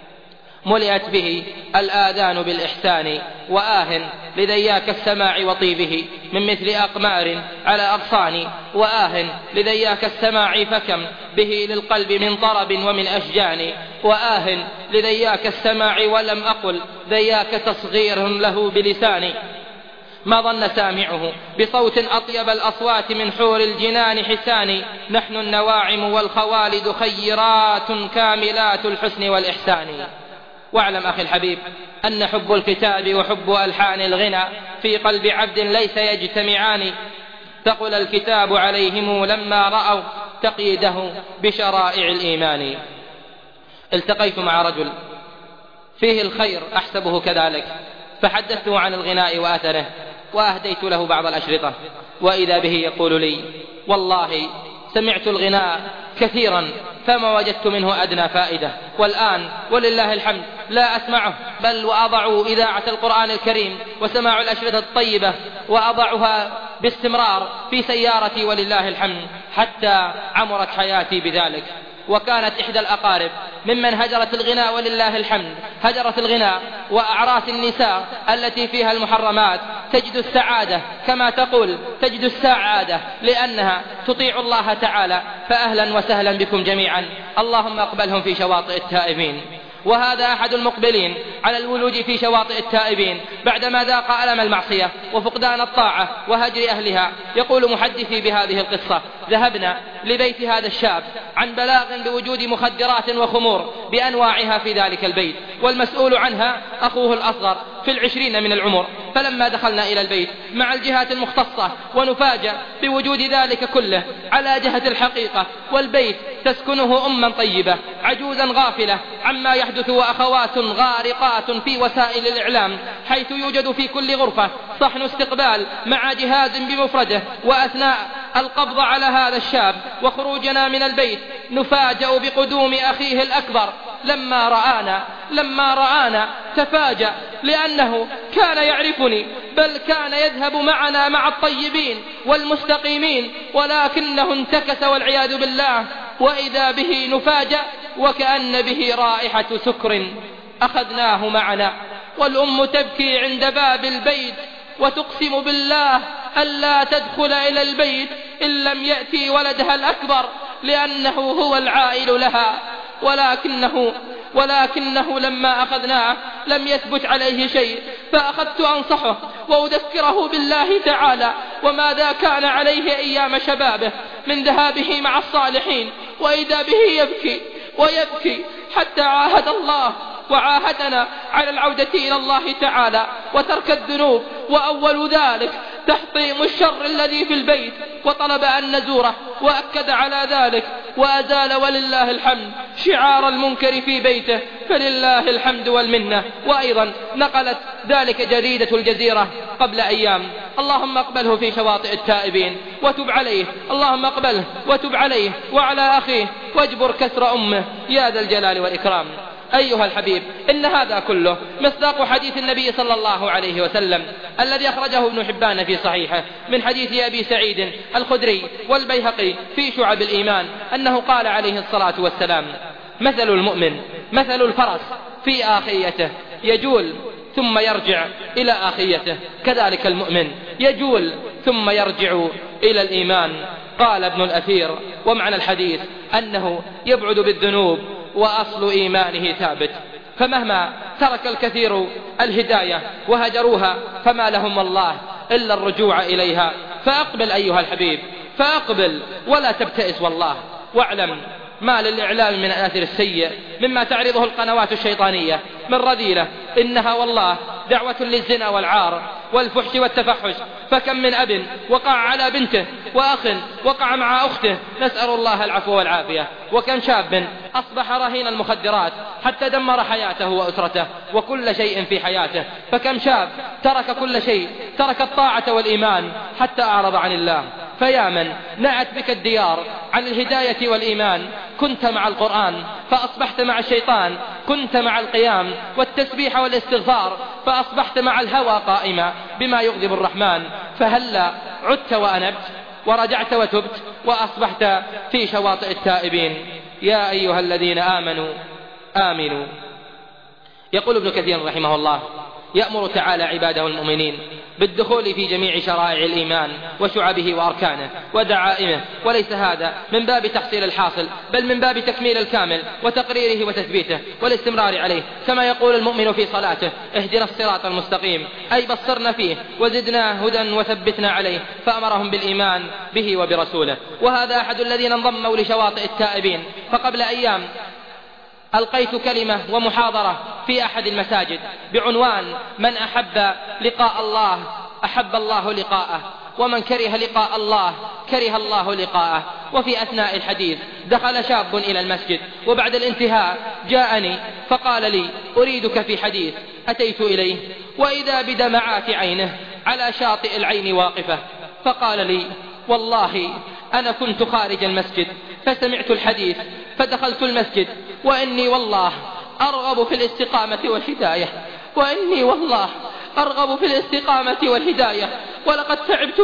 ملئت به الآذان بالإحسان. وآه لذياك السماع وطيبه من مثل أقمار على أغصان. وآه لذياك السماع فكم به للقلب من طرب ومن أشجان. وآه لذياك السماع ولم أقل ذياك تصغير له بلساني. ما ظن سامعه بصوت أطيب الأصوات من حور الجنان حسان. نحن النواعم والخوالد خيرات كاملات الحسن والإحسان. واعلم أخي الحبيب أن حب الكتاب وحب ألحان الغنى في قلب عبد ليس يجتمعان. ثقل الكتاب عليهم لما رأوا تقييده بشرائع الإيمان. التقيت مع رجل فيه الخير أحسبه كذلك، فحدثته عن الغناء وأثره وأهديت له بعض الأشرطة، وإذا به يقول لي: والله سمعت الغناء كثيرا فما وجدت منه أدنى فائدة، والآن ولله الحمد لا أسمعه، بل وأضع إذاعة القرآن الكريم وسماع الأشرطة الطيبة وأضعها باستمرار في سيارتي ولله الحمد، حتى عمرت حياتي بذلك. وكانت إحدى الأقارب ممن هجرت الغناء ولله الحمد، هجرت الغناء وأعراس النساء التي فيها المحرمات، تجد السعادة كما تقول تجد السعادة لأنها تطيع الله تعالى. فأهلا وسهلا بكم جميعا، اللهم اقبلهم في شواطئ التائبين. وهذا أحد المقبلين على الولوج في شواطئ التائبين بعدما ذاق ألم المعصية وفقدان الطاعة وهجر أهلها. يقول محدثي بهذه القصة: ذهبنا لبيت هذا الشاب عن بلاغ بوجود مخدرات وخمور بأنواعها في ذلك البيت، والمسؤول عنها أخوه الأصغر في 20 من العمر. فلما دخلنا إلى البيت مع الجهات المختصة ونفاجأ بوجود ذلك كله على جهة الحقيقة، والبيت تسكنه أما طيبة عجوزا غافلة عما يحدث، وأخوات غارقات في وسائل الإعلام، حيث يوجد في كل غرفة صحن استقبال مع جهاز بمفرده. وأثناء القبض على هذا الشاب وخروجنا من البيت نفاجأ بقدوم أخيه الأكبر. لما رآنا تفاجأ لأنه كان يعرفني، بل كان يذهب معنا مع الطيبين والمستقيمين، ولكنه انتكس والعياذ بالله. وإذا به نفاجأ وكأن به رائحة سكر. أخذناه معنا والأم تبكي عند باب البيت وتقسم بالله ألا تدخل إلى البيت إن لم يأتي ولدها الأكبر، لأنه هو العائل لها. ولكنه لما أخذناه لم يثبت عليه شيء، فأخذت أنصحه وأذكره بالله تعالى وماذا كان عليه أيام شبابه من ذهابه مع الصالحين. وإذا به يبكي ويبكي حتى عاهد الله وعاهدنا على العودة إلى الله تعالى وترك الذنوب، وأول ذلك تحطيم الشر الذي في البيت، وطلب أن نزوره وأكد على ذلك وأزال ولله الحمد شعار المنكر في بيته، فلله الحمد والمنة. وأيضا نقلت ذلك جريدة الجزيرة قبل أيام: اللهم اقبله في شواطئ التائبين وتب عليه، اللهم اقبله وتب عليه وعلى أخيه واجبر كسر أمه يا ذا الجلال والإكرام. أيها الحبيب، إن هذا كله مصداق حديث النبي صلى الله عليه وسلم الذي أخرجه ابن حبان في صحيحه من حديث أبي سعيد الخدري والبيهقي في شعب الإيمان أنه قال عليه الصلاة والسلام: مثل المؤمن مثل الفرس في آخيته يجول ثم يرجع إلى آخيته، كذلك المؤمن يجول ثم يرجع إلى الإيمان. قال ابن الأثير: ومعنى الحديث أنه يبعد بالذنوب وأصل إيمانه ثابت. فمهما ترك الكثير الهداية وهجروها فما لهم والله إلا الرجوع إليها. فأقبل أيها الحبيب، فأقبل ولا تبتئس والله، واعلم ما للإعلام من الآثر السيء مما تعرضه القنوات الشيطانية من رذيلة، إنها والله دعوة للزنا والعار والفحش والتفحش. فكم من أب وقع على بنته، وأخ وقع مع أخته، نسأل الله العفو والعافية. وكم شاب أصبح رهين المخدرات حتى دمر حياته وأسرته وكل شيء في حياته. فكم شاب ترك كل شيء، ترك الطاعة والإيمان حتى أعرض عن الله. فيا من نأت بك الديار عن الهداية والإيمان، كنت مع القرآن فأصبحت مع الشيطان، كنت مع القيام والتسبيح والاستغفار فأصبحت مع الهوى قائما بما يغضب الرحمن. فهلا عدت وأنبت ورجعت وتبت وأصبحت في شواطئ التائبين. يا أيها الذين آمنوا آمنوا. يقول ابن كثير رحمه الله: يأمر تعالى عباده المؤمنين بالدخول في جميع شرائع الإيمان وشعبه وأركانه ودعائمه، وليس هذا من باب تحصيل الحاصل، بل من باب تكميل الكامل وتقريره وتثبيته والاستمرار عليه. كما يقول المؤمن في صلاته: اهدنا الصراط المستقيم، أي بصرنا فيه وزدنا هدى وثبتنا عليه. فأمرهم بالإيمان به وبرسوله. وهذا أحد الذين انضموا لشواطئ التائبين. فقبل أيام ألقيت كلمة ومحاضرة في أحد المساجد بعنوان: من أحب لقاء الله أحب الله لقاءه، ومن كره لقاء الله كره الله لقاءه. وفي أثناء الحديث دخل شاب إلى المسجد، وبعد الانتهاء جاءني فقال لي: أريدك في حديث. أتيت إليه وإذا بدمعات عينه على شاطئ العين واقفة، فقال لي: والله أنا كنت خارج المسجد فسمعت الحديث فدخلت المسجد، وإني والله أرغب في الاستقامة والهداية، وإني والله أرغب في الاستقامة والهداية، ولقد تعبت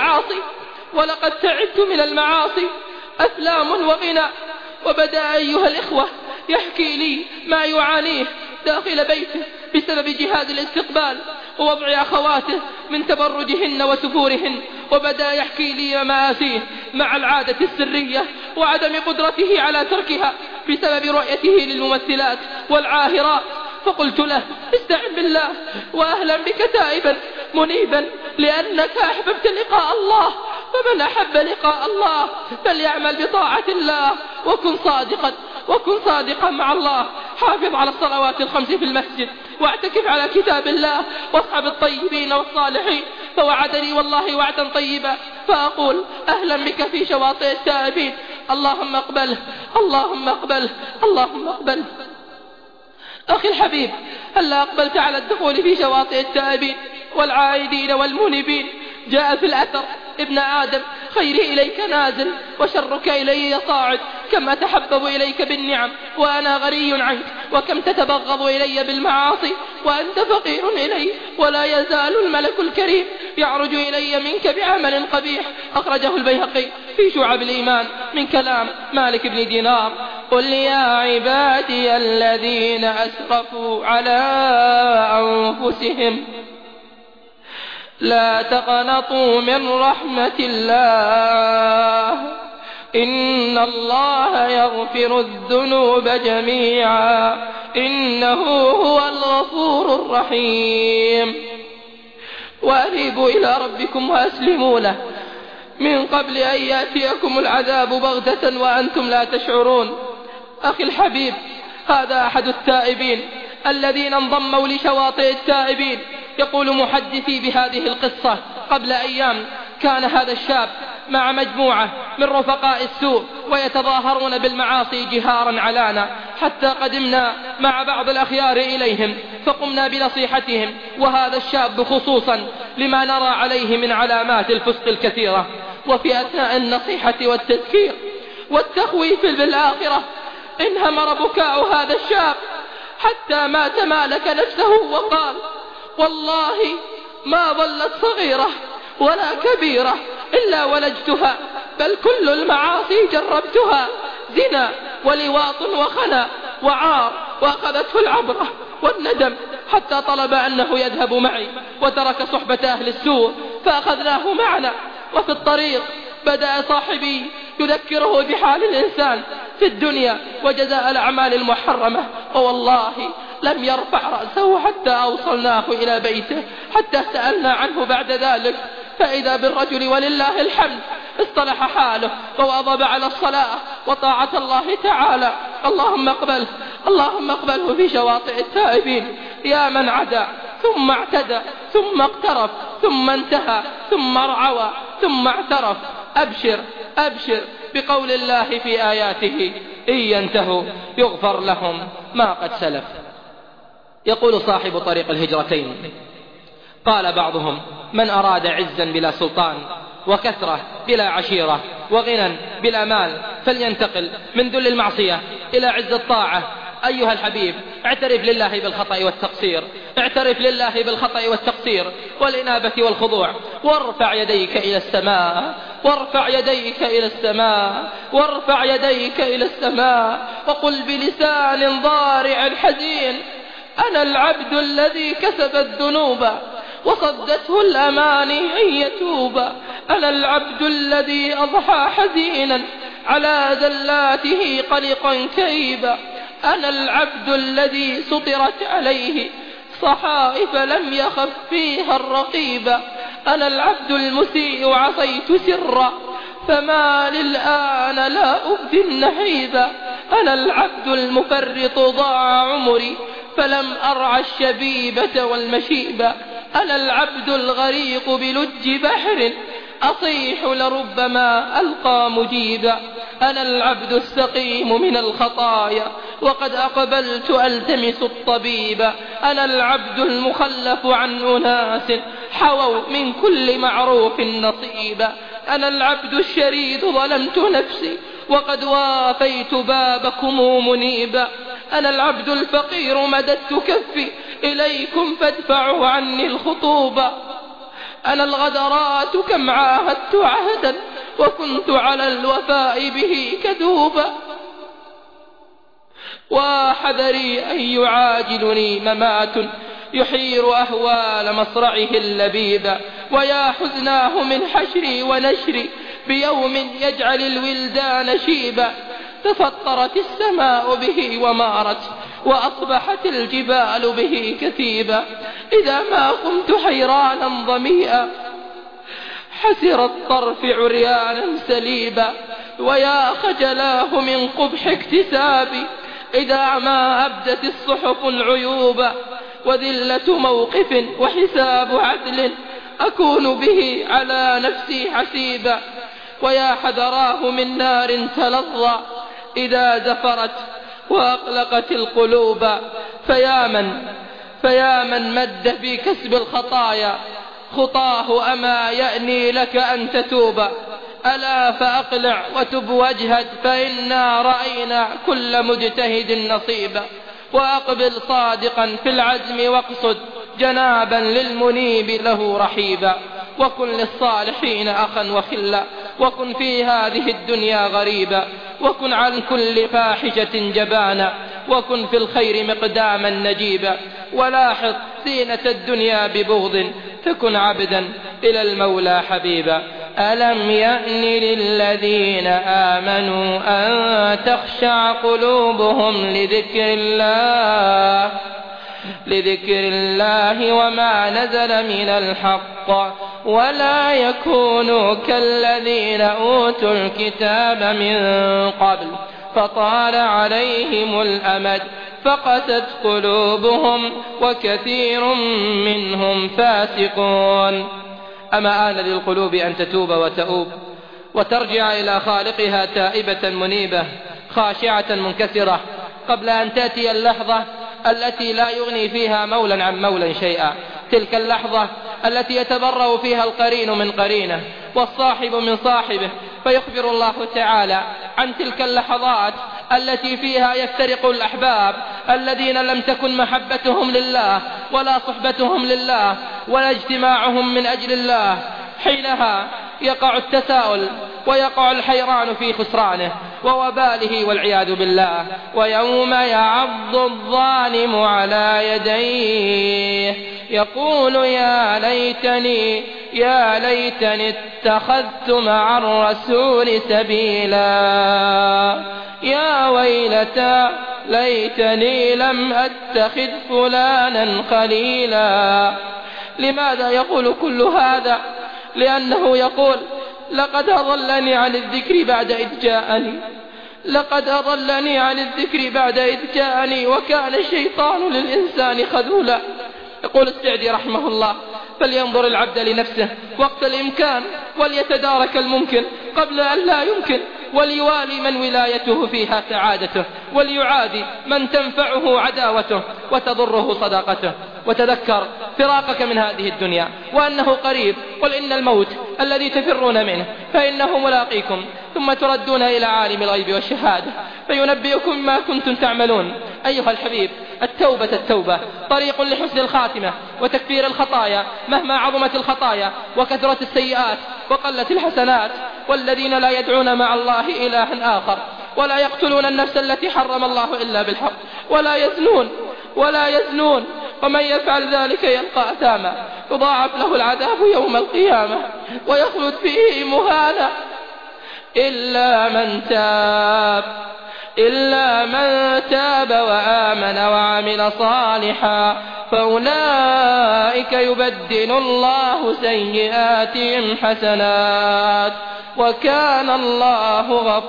من المعاصي أفلام وغنى. وبدأ أيها الإخوة يحكي لي ما يعانيه داخل بيته بسبب جهاز الاستقبال ووضع أخواته من تبرجهن وسفورهن، وبدأ يحكي لي مآسيه مع العادة السرية وعدم قدرته على تركها بسبب رؤيته للممثلات والعاهرات. فقلت له استعن بالله وأهلا بك تائبا منيبا لأنك أحببت لقاء الله، فمن أحب لقاء الله فليعمل بطاعة الله وكن صادقا مع الله. حافظ على الصلوات الخمس في المسجد واعتكف على كتاب الله واصحب الطيبين والصالحين. فوعدني والله وعدا طيبا، فأقول أهلا بك في شواطئ التائبين. اللهم اقبله اللهم اقبله اللهم اقبله. أخي الحبيب، هلا أقبلت على الدخول في شواطئ التائبين والعائدين والمنيبين؟ جاء في الأثر ابن آدم خيري إليك نازل وشرك إلي صاعد، كم أتحبب إليك بالنعم وأنا غني عنك، وكم تتبغض إلي بالمعاصي وأنت فقير إلي، ولا يزال الملك الكريم يعرج إلي منك بعمل قبيح. أخرجه البيهقي في شعب الإيمان من كلام مالك بن دينار. قل يا عبادي الذين أسرفوا على أنفسهم لا تقنطوا من رحمة الله إن الله يغفر الذنوب جميعا إنه هو الغفور الرحيم. وأنيبوا إلى ربكم وأسلموا له من قبل أن يأتيكم العذاب بغتة وأنتم لا تشعرون. أخي الحبيب، هذا أحد التائبين الذين انضموا لشواطئ التائبين. يقول محدثي بهذه القصة قبل أيام كان هذا الشاب مع مجموعة من رفقاء السوء ويتظاهرون بالمعاصي جهارا علانا، حتى قدمنا مع بعض الأخيار إليهم فقمنا بنصيحتهم، وهذا الشاب خصوصا لما نرى عليه من علامات الفسق الكثيرة. وفي أثناء النصيحة والتذكير والتخويف بالآخرة انهمر بكاء هذا الشاب حتى ما تمالك نفسه وقال: والله ما ظلت صغيرة ولا كبيرة إلا ولجتها، بل كل المعاصي جربتها، زنا ولواط وخنا وعار، وأخذته العبرة والندم حتى طلب أنه يذهب معي وترك صحبة أهل السوء فأخذناه معنا. وفي الطريق بدأ صاحبي يذكره بحال الإنسان في الدنيا وجزاء الأعمال المحرمة، ووالله لم يرفع رأسه حتى أوصلناه إلى بيته، حتى سألنا عنه بعد ذلك فإذا بالرجل ولله الحمد اصطلح حاله وواظب على الصلاة وطاعة الله تعالى. اللهم اقبله اللهم اقبله في شواطئ التائبين. يا من عدا ثم اعتدى ثم اقترف ثم انتهى ثم رعوى ثم اعترف، أبشر أبشر بقول الله في آياته: إن ينتهوا يغفر لهم ما قد سلف. يقول صاحب طريق الهجرتين: قال بعضهم: من أراد عزا بلا سلطان وكثرة بلا عشيرة وغنى بلا مال فلينتقل من ذل المعصية إلى عز الطاعة. أيها الحبيب، اعترف لله بالخطأ والتقصير، اعترف لله بالخطأ والتقصير والإنابة والخضوع، وارفع يديك إلى السماء، وارفع يديك إلى السماء، وارفع يديك إلى السماء، وقل بلسان ضارع حزين: أنا العبد الذي كسب الذنوب وصدته الأماني أن يتوب، أنا العبد الذي أضحى حزينا على زلاته قلقا كئيبا، أنا العبد الذي سطرت عليه صحائف لم يخف فيها الرقيب، أنا العبد المسيء عصيت سرا فما للآن لا أبدي النحيب، أنا العبد المفرط ضاع عمري فلم أرعى الشبيبة والمشيب، أنا العبد الغريق بلج بحر أصيح لربما ألقى مجيبا، أنا العبد السقيم من الخطايا وقد أقبلت ألتمس الطبيب، أنا العبد المخلف عن أناس حووا من كل معروف نصيبا، أنا العبد الشريد ظلمت نفسي وقد وافيت بابكم منيبا. أنا العبد الفقير مددت كفي إليكم فادفعوا عني الخطوبا. أنا الغدرات كم عاهدت عهدا وكنت على الوفاء به كذوبا. وحذري أن يعاجلني ممات يحير أهوال مصرعه اللبيبا. ويا حزناه من حشري ونشري بيوم يجعل الولدان شيبا. تفطرت السماء به ومارت وأصبحت الجبال به كثيبا. إذا ما قمت حيرانا ضميئا حسر الطرف عريانا سليبا. ويا خجلاه من قبح اكتسابي إذا ما أبدت الصحف العيوب. وذلة موقف وحساب عدل أكون به على نفسي حسيبا. ويا حذراه من نار تلظى إذا زفرت وأقلقت القلوب. فيا من مد في كسب الخطايا خطاه أما يأني لك أن تتوب. ألا فأقلع وتب واجهد فإنا رأينا كل مجتهد نصيبا. وأقبل صادقا في العزم واقصد جنابا للمنيب له رحيبا. وكن للصالحين أخا وخلا وكن في هذه الدنيا غريبا. وكن عن كل فاحشة جبانا وكن في الخير مقداما نجيبا. ولاحظ زينة الدنيا ببغض تكن عبدا إلى المولى حبيبا. ألم يأن للذين آمنوا أن تخشع قلوبهم لذكر الله وما نزل من الحق ولا يكونوا كالذين أوتوا الكتاب من قبل فطال عليهم الأمد فقست قلوبهم وكثير منهم فاسقون. أما آن للقلوب أن تتوب وتؤوب وترجع إلى خالقها تائبة منيبة خاشعة منكسرة قبل أن تأتي اللحظة التي لا يغني فيها مولا عن مولا شيئا. تلك اللحظة التي يتبرأ فيها القرين من قرينه والصاحب من صاحبه. فيخبر الله تعالى عن تلك اللحظات التي فيها يفترق الأحباب الذين لم تكن محبتهم لله ولا صحبتهم لله ولا اجتماعهم من أجل الله. حينها يقع التساؤل ويقع الحيران في خسرانه ووباله والعياذ بالله. ويوم يعض الظالم على يديه يقول يا ليتني اتخذت مع الرسول سبيلا. يا ويلتى ليتني لم أتخذ فلانا خليلا. لماذا يقول كل هذا؟ لأنه يقول لقد أضلني عن الذكر بعد إذ جاءني وكان الشيطان للإنسان خذولا. يقول السعدي رحمه الله فلينظر العبد لنفسه وقت الإمكان وليتدارك الممكن قبل أن لا يمكن وليوالي من ولايته فيها سعادته وليعادي من تنفعه عداوته وتضره صداقته. وتذكر فراقك من هذه الدنيا وأنه قريب. قل إن الموت الذي تفرون منه فإنه ملاقيكم ثم تردون إلى عالم الغيب والشهادة فينبئكم ما كنتم تعملون. أيها الحبيب التوبة طريق لحسن الخاتمة وتكفير الخطايا مهما عظمت الخطايا وكثرت السيئات وقلت الحسنات. والذين لا يدعون مع الله إلها آخر ولا يقتلون النفس التي حرم الله إلا بالحق ولا يزنون ومن يفعل ذلك يلقى أثاما يضاعف له العذاب يوم القيامة ويخلد فيه مهانا إلا من تاب وآمن وعمل صالحا فأولئك يبدل الله سيئاتهم حسنات وكان الله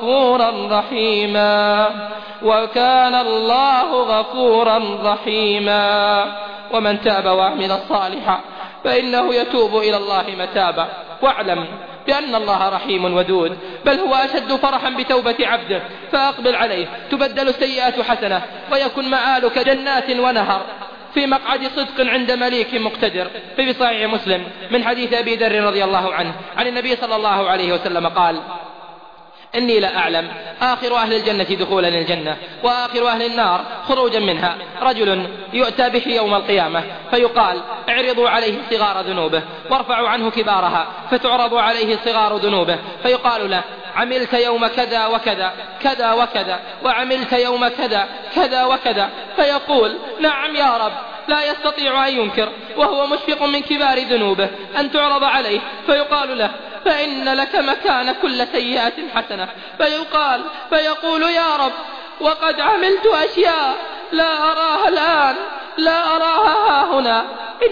غفورا رحيما. ومن تاب وعمل صالحا فإنه يتوب إلى الله متابا. واعلم بأن الله رحيم ودود بل هو أشد فرحا بتوبة عبده فأقبل عليه تبدل السيئات حسنة ويكن مآلك جنات ونهر في مقعد صدق عند مليك مقتدر. في صحيح مسلم من حديث أبي ذر رضي الله عنه عن النبي صلى الله عليه وسلم قال: إني لا أعلم آخر أهل الجنة دخولا الجنة وآخر أهل النار خروجا منها رجل يؤتى به يوم القيامة فيقال: اعرضوا عليه صغار ذنوبه وارفعوا عنه كبارها، فتعرض عليه صغار ذنوبه فيقال له: عملت يوم كذا وكذا كذا وكذا، وعملت يوم كذا كذا وكذا، فيقول: نعم يا رب، لا يستطيع أن ينكر وهو مشفق من كبار ذنوبه أن تعرض عليه، فيقال له: فإن لك مكان كل سيئة حسنة، فيقول: يا رب، وقد عملت أشياء لا أراها الآن، لا أراها هنا.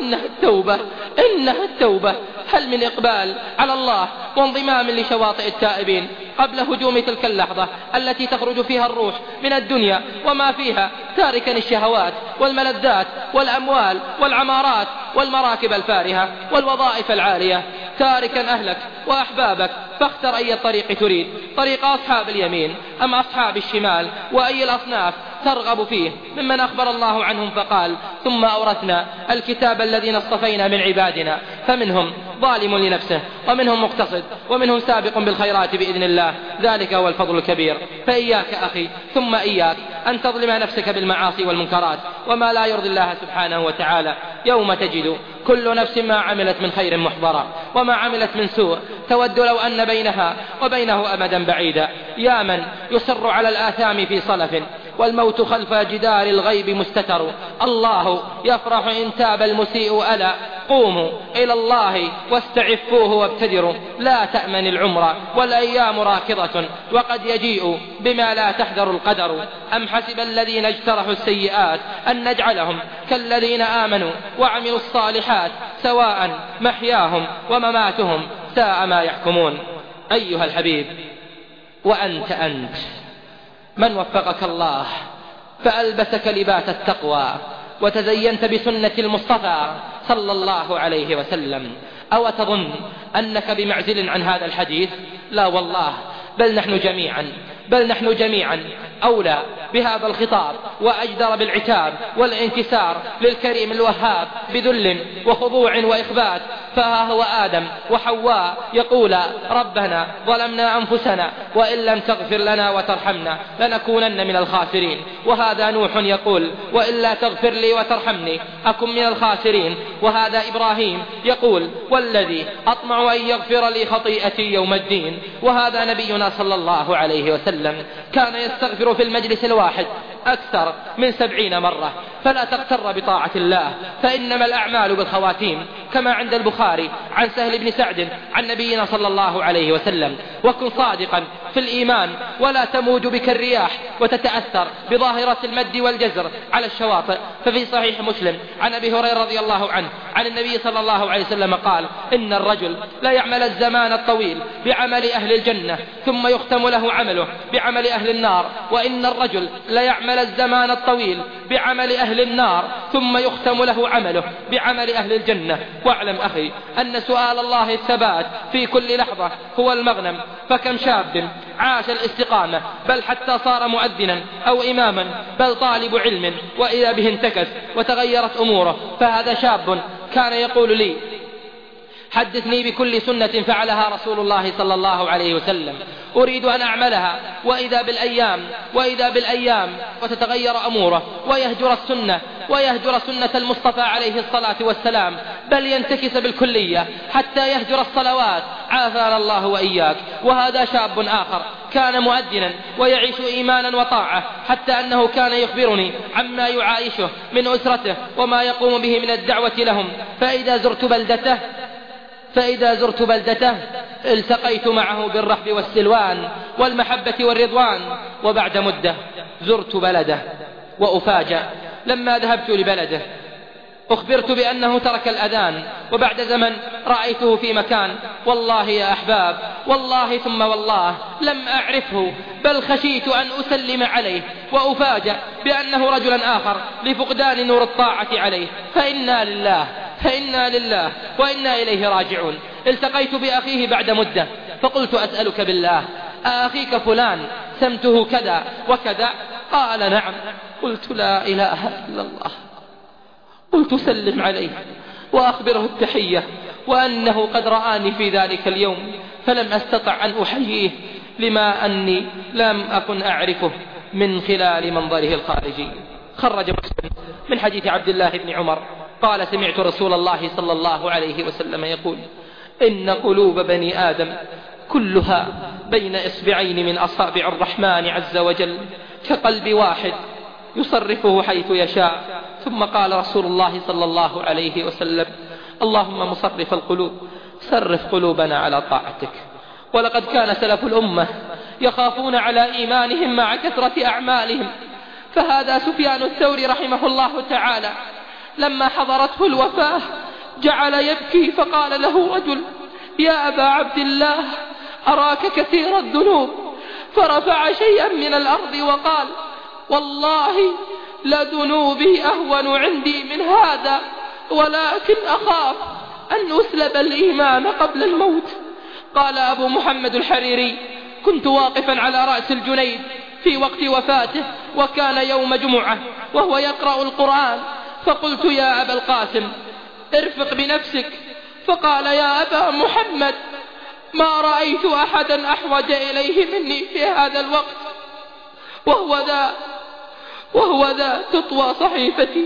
إنها التوبة. هل من إقبال على الله وانضمام لشواطئ التائبين قبل هجوم تلك اللحظة التي تخرج فيها الروح من الدنيا وما فيها، تاركا الشهوات والملذات والأموال والعمارات والمراكب الفارهة والوظائف العالية، تاركا أهلك وأحبابك، فاختر أي الطريق تريد، طريق أصحاب اليمين أم أصحاب الشمال، وأي الأصناف ترغب فيه ممن أخبر الله عنهم فقال: ثم أورثنا الكتاب الذين اصطفينا من عبادنا فمنهم ظالم لنفسه ومنهم مقتصد ومنهم سابق بالخيرات بإذن الله، ذلك هو الفضل الكبير. فإياك أخي ثم إياك أن تظلم نفسك بالمعاصي والمنكرات وما لا يرضي الله سبحانه وتعالى، يوم تجد كل نفس ما عملت من خير محضرا وما عملت من سوء تود لو أن بينها وبينه أمدا بعيدا. يا من يصر على الآثام في صلف والموت خلف جدار الغيب مستتر، الله يفرح إن تاب المسيء ألا، قوموا إلى الله واستعفوه وابتدروا، لا تأمن العمر والأيام راكضة وقد يجيء بما لا تحذر القدر. أم حسب الذين اجترحوا السيئات أن نجعلهم كالذين آمنوا وعملوا الصالحات سواء محياهم ومماتهم ساء ما يحكمون. أيها الحبيب، وأنت من وفقك الله فألبسك لباس التقوى وتزينت بسنة المصطفى صلى الله عليه وسلم، أو تظن أنك بمعزل عن هذا الحديث؟ لا والله، بل نحن جميعا أولى بهذا الخطاب وأجدر بالعتاب والانكسار للكريم الوهاب بذل وخضوع وإخبات. فها هو آدم وحواء يقول: ربنا ظلمنا أنفسنا وإن لم تغفر لنا وترحمنا لنكونن من الخاسرين. وهذا نوح يقول: وإن لا تغفر لي وترحمني أكن من الخاسرين. وهذا إبراهيم يقول: والذي أطمع أن يغفر لي خطيئتي يوم الدين. وهذا نبينا صلى الله عليه وسلم كان يستغفر في المجلس الواحد أكثر من 70 مرة. فلا تغتر بطاعة الله، فإنما الأعمال بالخواتيم، كما عند البخاري عن سهل بن سعد عن نبينا صلى الله عليه وسلم: وكن صادقا في الإيمان ولا تموج بك الرياح وتتأثر بظاهرة المد والجزر على الشواطئ. ففي صحيح مسلم عن أبي هريرة رضي الله عنه عن النبي صلى الله عليه وسلم قال: إن الرجل لا يعمل الزمان الطويل بعمل أهل الجنة ثم يختم له عمله بعمل أهل النار، وإن الرجل لا يعمل الزمان الطويل بعمل أهل النار ثم يختم له عمله بعمل أهل الجنة. واعلم أخي أن سؤال الله الثبات في كل لحظة هو المغنم. فكم شاب عاش الاستقامة بل حتى صار مؤذنا أو إماما بل طالب علم، وإذا به انتكس وتغيرت أموره. فهذا شاب كان يقول لي: حدثني بكل سنة فعلها رسول الله صلى الله عليه وسلم، أريد أن أعملها. وإذا بالأيام وتتغير أموره ويهجر سنة المصطفى عليه الصلاة والسلام، بل ينتكس بالكلية حتى يهجر الصلوات، عافانا الله وإياك. وهذا شاب آخر كان مؤذنا ويعيش إيمانا وطاعة، حتى أنه كان يخبرني عما يعايشه من أسرته وما يقوم به من الدعوة لهم. فإذا زرت بلدته التقيت معه بالرحب والسلوان والمحبة والرضوان. وبعد مدة زرت بلده وأفاجأ لما ذهبت لبلده أخبرت بأنه ترك الأذان، وبعد زمن رأيته في مكان، والله يا أحباب، والله ثم والله لم أعرفه، بل خشيت أن أسلم عليه وأفاجأ بأنه رجلا آخر لفقدان نور الطاعة عليه. فإنا لله وإنا إليه راجعون. التقيت بأخيه بعد مدة فقلت: أسألك بالله، أخيك فلان سمته كذا وكذا؟ قال: نعم. قلت: لا إله إلا الله، قلت سلم عليه وأخبره التحية وأنه قد رآني في ذلك اليوم، فلم أستطع أن أحييه لما أني لم أكن أعرفه من خلال منظره الخارجي. خرج مسلم من حديث عبد الله بن عمر قال سمعت رسول الله صلى الله عليه وسلم يقول: إن قلوب بني آدم كلها بين إصبعين من أصابع الرحمن عز وجل كقلب واحد يصرفه حيث يشاء. ثم قال رسول الله صلى الله عليه وسلم: اللهم مصرف القلوب صرف قلوبنا على طاعتك. ولقد كان سلف الأمة يخافون على إيمانهم مع كثرة أعمالهم، فهذا سفيان الثوري رحمه الله تعالى لما حضرته الوفاة جعل يبكي، فقال له رجل: يا أبا عبد الله أراك كثير الذنوب، فرفع شيئا من الأرض وقال: والله لذنوبي أهون عندي من هذا، ولكن أخاف أن أسلب الإيمان قبل الموت. قال أبو محمد الحريري: كنت واقفا على رأس الجنيد في وقت وفاته، وكان يوم جمعة وهو يقرأ القرآن، فقلت: يا أبا القاسم ارفق بنفسك. فقال: يا أبا محمد ما رأيت أحدا أحوج إليه مني في هذا الوقت، وهو ذا تطوى صحيفتي.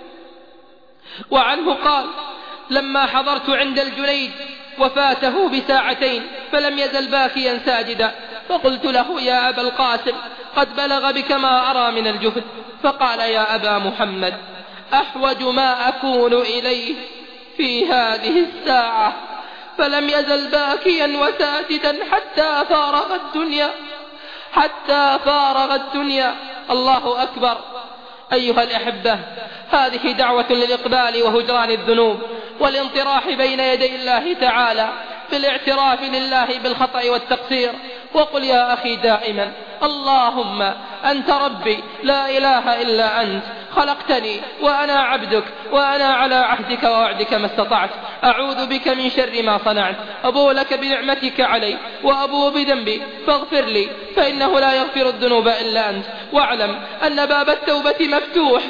وعنه قال: لما حضرت عند الجنيد وفاته بساعتين فلم يزل باكيا ساجدا، فقلت له: يا أبا القاسم قد بلغ بك ما أرى من الجهد. فقال: يا أبا محمد أحوج ما أكون إليه في هذه الساعة. فلم يزل باكيا وساجدا حتى فارغ الدنيا. الله أكبر. أيها الأحبة، هذه دعوة للإقبال وهجران الذنوب والانطراح بين يدي الله تعالى بالاعتراف لله بالخطأ والتقصير. وقل يا أخي دائما: اللهم أنت ربي لا إله إلا أنت، خلقتني وأنا عبدك، وأنا على عهدك ووعدك ما استطعت، أعوذ بك من شر ما صنعت، أبو لك بنعمتك علي وأبو بذنبي فاغفر لي فإنه لا يغفر الذنوب إلا أنت. واعلم أن باب التوبة مفتوح،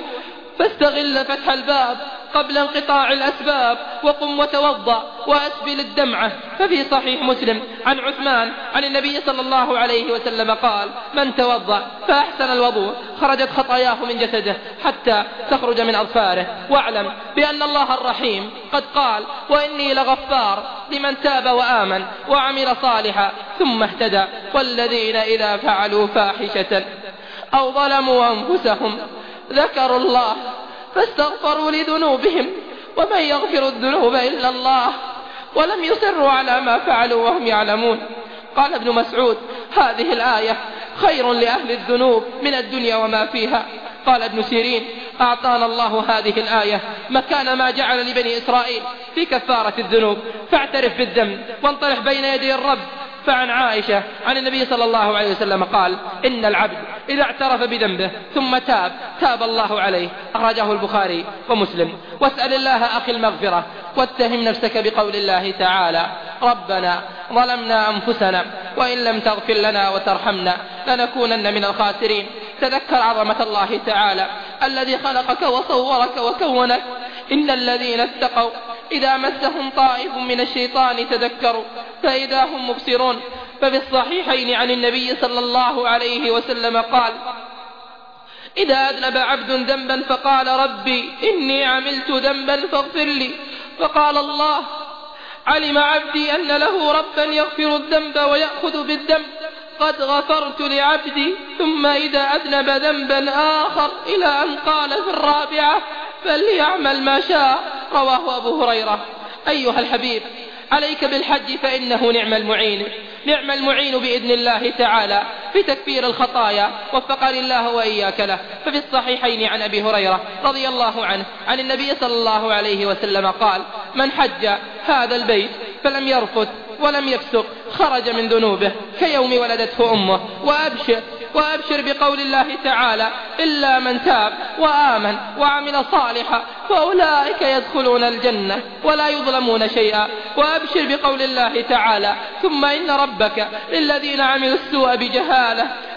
فاستغل فتح الباب قبل انقطاع الأسباب، وقم وتوضأ وأسبل الدمعة. ففي صحيح مسلم عن عثمان عن النبي صلى الله عليه وسلم قال: من توضأ فأحسن الوضوء خرجت خطاياه من جسده حتى تخرج من أظفاره. واعلم بأن الله الرحيم قد قال: وإني لغفار لمن تاب وآمن وعمل صالحا ثم اهتدى. والذين إذا فعلوا فاحشة أو ظلموا أنفسهم ذكروا الله فاستغفروا لذنوبهم ومن يغفر الذنوب إلا الله ولم يصروا على ما فعلوا وهم يعلمون. قال ابن مسعود: هذه الآية خير لأهل الذنوب من الدنيا وما فيها. قال ابن سيرين: أعطانا الله هذه الآية مكان ما جعل لبني إسرائيل في كفارة الذنوب، فاعترف بالذنب وانطرح بين يدي الرب. فعن عائشة عن النبي صلى الله عليه وسلم قال: إن العبد إذا اعترف بذنبه ثم تاب الله عليه. أخرجه البخاري ومسلم. واسأل الله أخي المغفرة، واتهم نفسك بقول الله تعالى: ربنا ظلمنا أنفسنا وإن لم تغفر لنا وترحمنا لنكونن من الخاسرين. تذكر عظمة الله تعالى الذي خلقك وصورك وكونك. إن الذين اتقوا إذا مسهم طائف من الشيطان تذكروا فإذا هم مبصرون. ففي الصحيحين عن النبي صلى الله عليه وسلم قال: إذا أذنب عبد ذنبا فقال: ربي إني عملت ذنبا فاغفر لي، فقال الله: علم عبدي أن له ربا يغفر الذنب ويأخذ بالذنب، قد غفرت لعبدي. ثم إذا أذنب ذنبا آخر إلى أن قال في الرابعة: فليعمل ما شاء. رواه أبو هريرة. أيها الحبيب، عليك بالحج فإنه نعم المعين بإذن الله تعالى في تكفير الخطايا، وفقني الله وإياك له. ففي الصحيحين عن أبي هريرة رضي الله عنه عن النبي صلى الله عليه وسلم قال: من حج هذا البيت فلم يرفث ولم يفسق خرج من ذنوبه كيوم ولدته أمه. وأبشر بقول الله تعالى: إلا من تاب وآمن وعمل صالحا فأولئك يدخلون الجنة ولا يظلمون شيئا. وأبشر بقول الله تعالى: ثم إن ربك للذين عملوا السوء بجهالة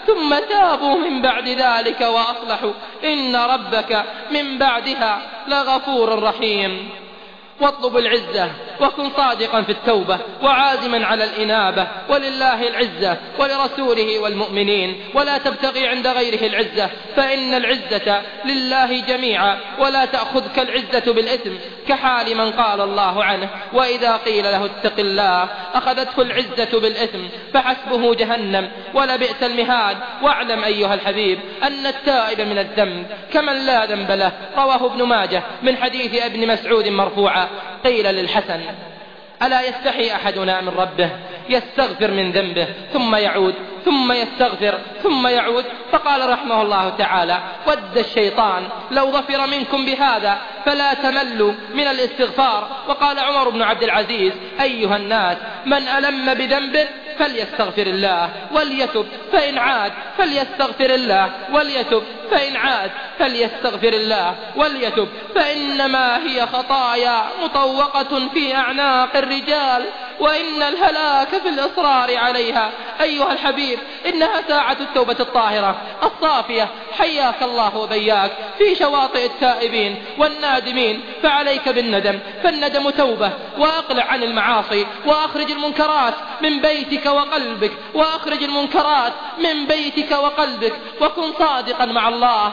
ثم تابوا من بعد ذلك وأصلحوا إن ربك من بعدها لغفور رحيم. واطلب العزة وكن صادقا في التوبة وعازما على الإنابة، ولله العزة ولرسوله والمؤمنين، ولا تبتغي عند غيره العزة فإن العزة لله جميعا، ولا تأخذك العزة بالإثم كحال من قال الله عنه وإذا قيل له اتق الله أخذته العزة بالإثم فحسبه جهنم ولبئس المهاد. واعلم أيها الحبيب أن التائب من الذنب كمن لا ذنب له. رواه ابن ماجه من حديث ابن مسعود مرفوعا قيل للحسن ألا يستحي أحدنا من ربه يستغفر من ذنبه ثم يعود ثم يستغفر ثم يعود؟ فقال رحمه الله تعالى ود الشيطان لو ظفر منكم بهذا فلا تملوا من الاستغفار. وقال عمر بن عبد العزيز أيها الناس من ألم بذنب فليستغفر الله وليتب فإن عاد فليستغفر الله وليتب فإن عاد فليستغفر الله وليتب فإنما هي خطايا مطوقة في أعناق الرجال وإن الهلاك في الإصرار عليها. أيها الحبيب إنها ساعة التوبة الطاهرة الصافية حياك الله وبياك في شواطئ التائبين والنادمين. فعليك بالندم فالندم توبة، وأقلع عن المعاصي وأخرج المنكرات من بيتك وقلبك، وأخرج المنكرات من بيتك وقلبك، وكن صادقا مع الله.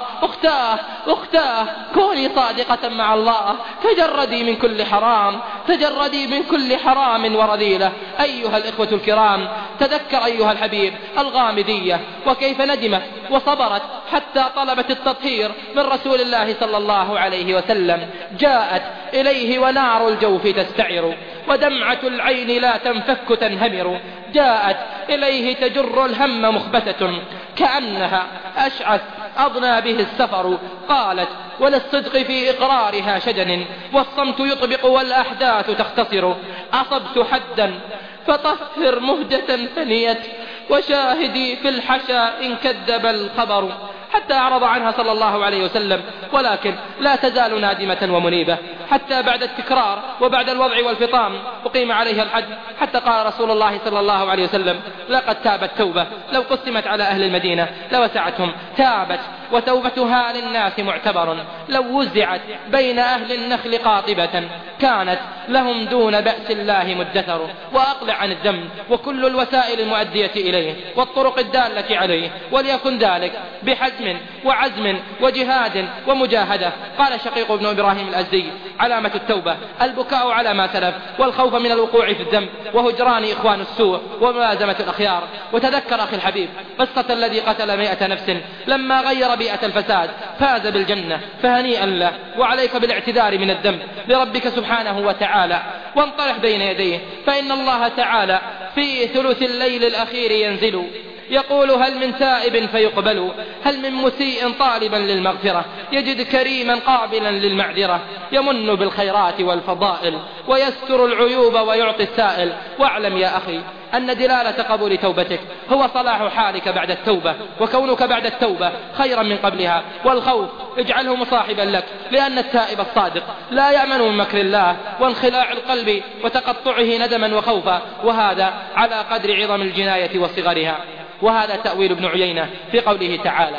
أختاه كوني صادقة مع الله، تجردي من كل حرام، تجردي من كل حرام ورذيلة. أيها الإخوة الكرام تذكر أيها الحبيب الغامدية وكيف ندمت وصبرت حتى طلبت التطهير من رسول الله صلى الله عليه وسلم. جاءت إليه ونار الجوف تستعر ودمعة العين لا تنفك تنهمر، جاءت إليه تجر الهم مخبتة كأنها أشعث أضنى به السفر. قالت وللصدق في إقرارها شجن والصمت يطبق والأحداث تختصر. أصبت حدا فطهر مهجة ثنيت وشاهدي في الحشا إن كذب الخبر. حتى أعرض عنها صلى الله عليه وسلم، ولكن لا تزال نادمة ومنيبة حتى بعد التكرار وبعد الوضع والفطام أقيم عليها الحد، حتى قال رسول الله صلى الله عليه وسلم لقد تابت توبة لو قسمت على أهل المدينة لوسعتهم. تابت وتوبتها للناس معتبر، لو وزعت بين أهل النخل قاطبة كانت لهم دون بأس الله مدثر. وأقلع عن الذنب وكل الوسائل المؤدية إليه والطرق الدالة عليه، وليكن ذلك بحزم وعزم وجهاد ومجاهدة. قال شقيق بن إبراهيم الأزدي علامة التوبة البكاء على ما سلف والخوف من الوقوع في الذنب وهجران إخوان السوء وملازمة الأخيار. وتذكر أخي الحبيب قصة الذي قتل 100 نفس لما غير بيئة الفساد فاز بالجنة، فهنيئا له. وعليك بالاعتذار من الذنب لربك سبحانه وتعالى وانطرح بين يديه، فإن الله تعالى في ثلث الليل الأخير ينزل يقول هل من تائب فيقبل، هل من مسيء طالبا للمغفرة يجد كريما قابلا للمعذرة، يمن بالخيرات والفضائل ويستر العيوب ويعطي السائل. واعلم يا أخي أن دلالة قبول توبتك هو صلاح حالك بعد التوبة، وكونك بعد التوبة خيرا من قبلها. والخوف اجعله مصاحبا لك، لأن التائب الصادق لا يأمن من مكر الله وانخلاع القلب وتقطعه ندما وخوفا، وهذا على قدر عظم الجناية وصغرها. وهذا تأويل ابن عيينة في قوله تعالى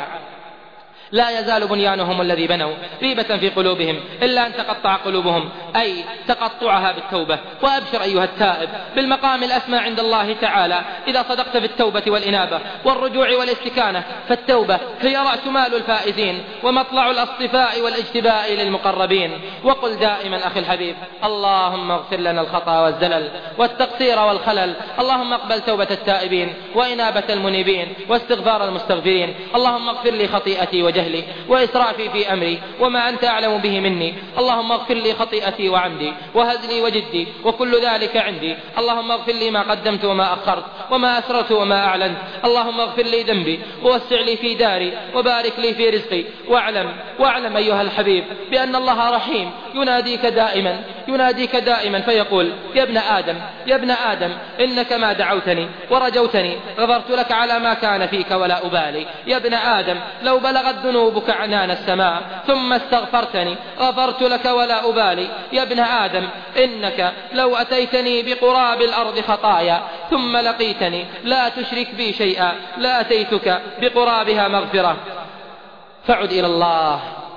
لا يزال بنيانهم الذي بنوا ريبة في قلوبهم إلا أن تقطع قلوبهم، أي تقطعها بالتوبة. وأبشر أيها التائب بالمقام الأسمى عند الله تعالى إذا صدقت في التوبة والإنابة والرجوع والاستكانة، فالتوبة هي رأس مال الفائزين ومطلع الاصطفاء والاجتباء للمقربين. وقل دائما أخي الحبيب اللهم اغفر لنا الخطأ والزلل والتقصير والخلل، اللهم اقبل توبة التائبين وإنابة المنيبين واستغفار المستغفرين. اللهم اغفر لي خطيئتي وجهلي وإسرافي في أمري وما أنت أعلم به مني، اللهم اغفر لي خطيئتي وعمدي وهزلي وجدي وكل ذلك عندي. اللهم اغفر لي ما قدمت وما أخرت وما أسررت وما أعلنت. اللهم اغفر لي ذنبي ووسع لي في داري وبارك لي في رزقي. واعلم أيها الحبيب بأن الله رحيم يناديك دائما فيقول: يا ابن آدم إنك ما دعوتني ورجوتني غفرت لك على ما كان فيك ولا أبالي. يا ابن آدم لو بلغت ذنوبك عنان السماء ثم استغفرتني غفرت لك ولا أبالي. يا ابن آدم إنك لو أتيتني بقراب الأرض خطايا ثم لقيتني لا تشرك بي شيئا لأتيتك بقرابها مغفرة. فعد إلى الله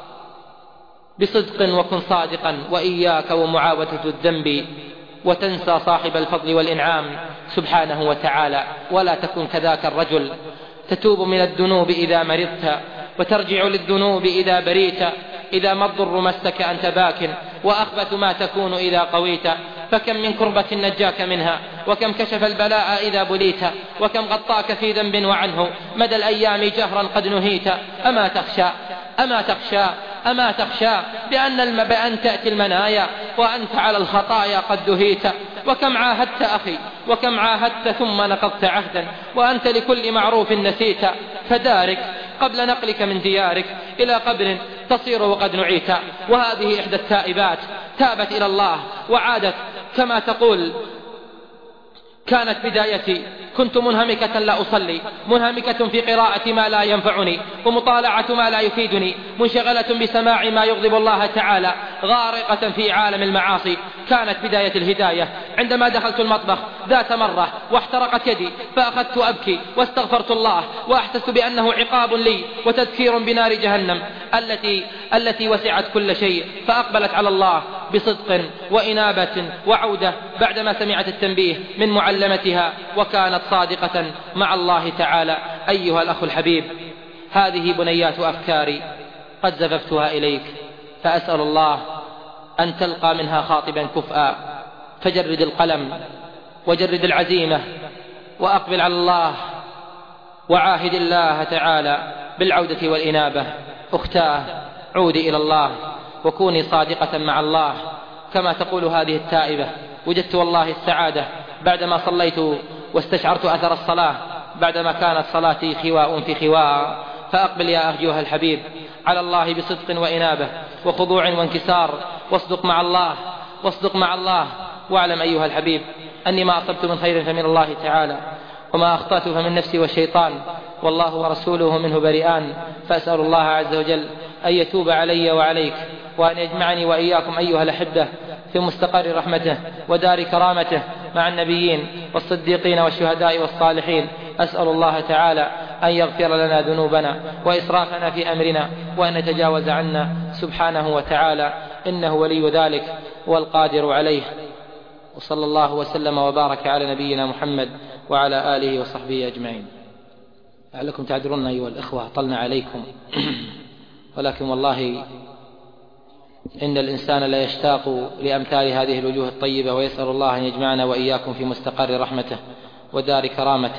بصدق وكن صادقا، وإياك ومعاودة الذنب وتنسى صاحب الفضل والإنعام سبحانه وتعالى. ولا تكن كذاك الرجل تتوب من الذنوب إذا مرضت وترجع للذنوب إذا بريت. إذا ما الضر مسك أنت باك وأخبث ما تكون إذا قويت. فكم من كربة نجاك منها وكم كشف البلاء إذا بليت. وكم غطاك في ذنب وعنه مدى الأيام جهرا قد نهيت. أما تخشى بأن تأتي المنايا وأنت على الخطايا قد دهيت. وكم عاهدت أخي وكم عاهدت ثم نقضت عهدا وأنت لكل معروف نسيت. فدارك قبل نقلك من ديارك إلى قبر تصير وقد نعيت. وهذه إحدى التائبات تابت إلى الله وعادت كما تقول: كانت بدايتي كنت منهمكة لا أصلي، منهمكة في قراءة ما لا ينفعني ومطالعة ما لا يفيدني، منشغلة بسماع ما يغضب الله تعالى، غارقة في عالم المعاصي. كانت بداية الهداية عندما دخلت المطبخ ذات مرة واحترقت يدي فأخذت أبكي واستغفرت الله وأحسست بأنه عقاب لي وتذكير بنار جهنم التي وسعت كل شيء. فأقبلت على الله بصدق وإنابة وعودة بعدما سمعت التنبيه من معلمتها وكانت صادقة مع الله تعالى. أيها الأخ الحبيب، هذه بنيات أفكاري قد زففتها إليك، فأسأل الله أن تلقى منها خاطبا كفءا. فجرد القلم وجرد العزيمة وأقبل على الله وعاهد الله تعالى بالعودة والإنابة. أختاه، عودي إلى الله وكوني صادقة مع الله كما تقول هذه التائبة. وجدت والله السعادة بعدما صليت واستشعرت أثر الصلاة بعدما كانت صلاتي خواء في خواء. فأقبل يا أيها الحبيب على الله بصدق وإنابة وخضوع وانكسار، واصدق مع الله واعلم أيها الحبيب أني ما أصبت من خير فمن الله تعالى، وما أخطأت فمن نفسي والشيطان، والله ورسوله منه بريئان. فأسأل الله عز وجل أن يتوب علي وعليك، وأن يجمعني وإياكم أيها الأحبة في مستقر رحمته ودار كرامته مع النبيين والصديقين والشهداء والصالحين. أسأل الله تعالى أن يغفر لنا ذنوبنا وإسرافنا في أمرنا وأن يتجاوز عنا سبحانه وتعالى، إنه ولي ذلك والقادر عليه. وصلى الله وسلم وبارك على نبينا محمد وعلى آله وصحبه أجمعين. لعلكم تعذرون أيها الإخوة طلنا عليكم، ولكن والله إن الإنسان لا يشتاق لأمثال هذه الوجوه الطيبة، ويسأل الله أن يجمعنا وإياكم في مستقر رحمته ودار كرامته.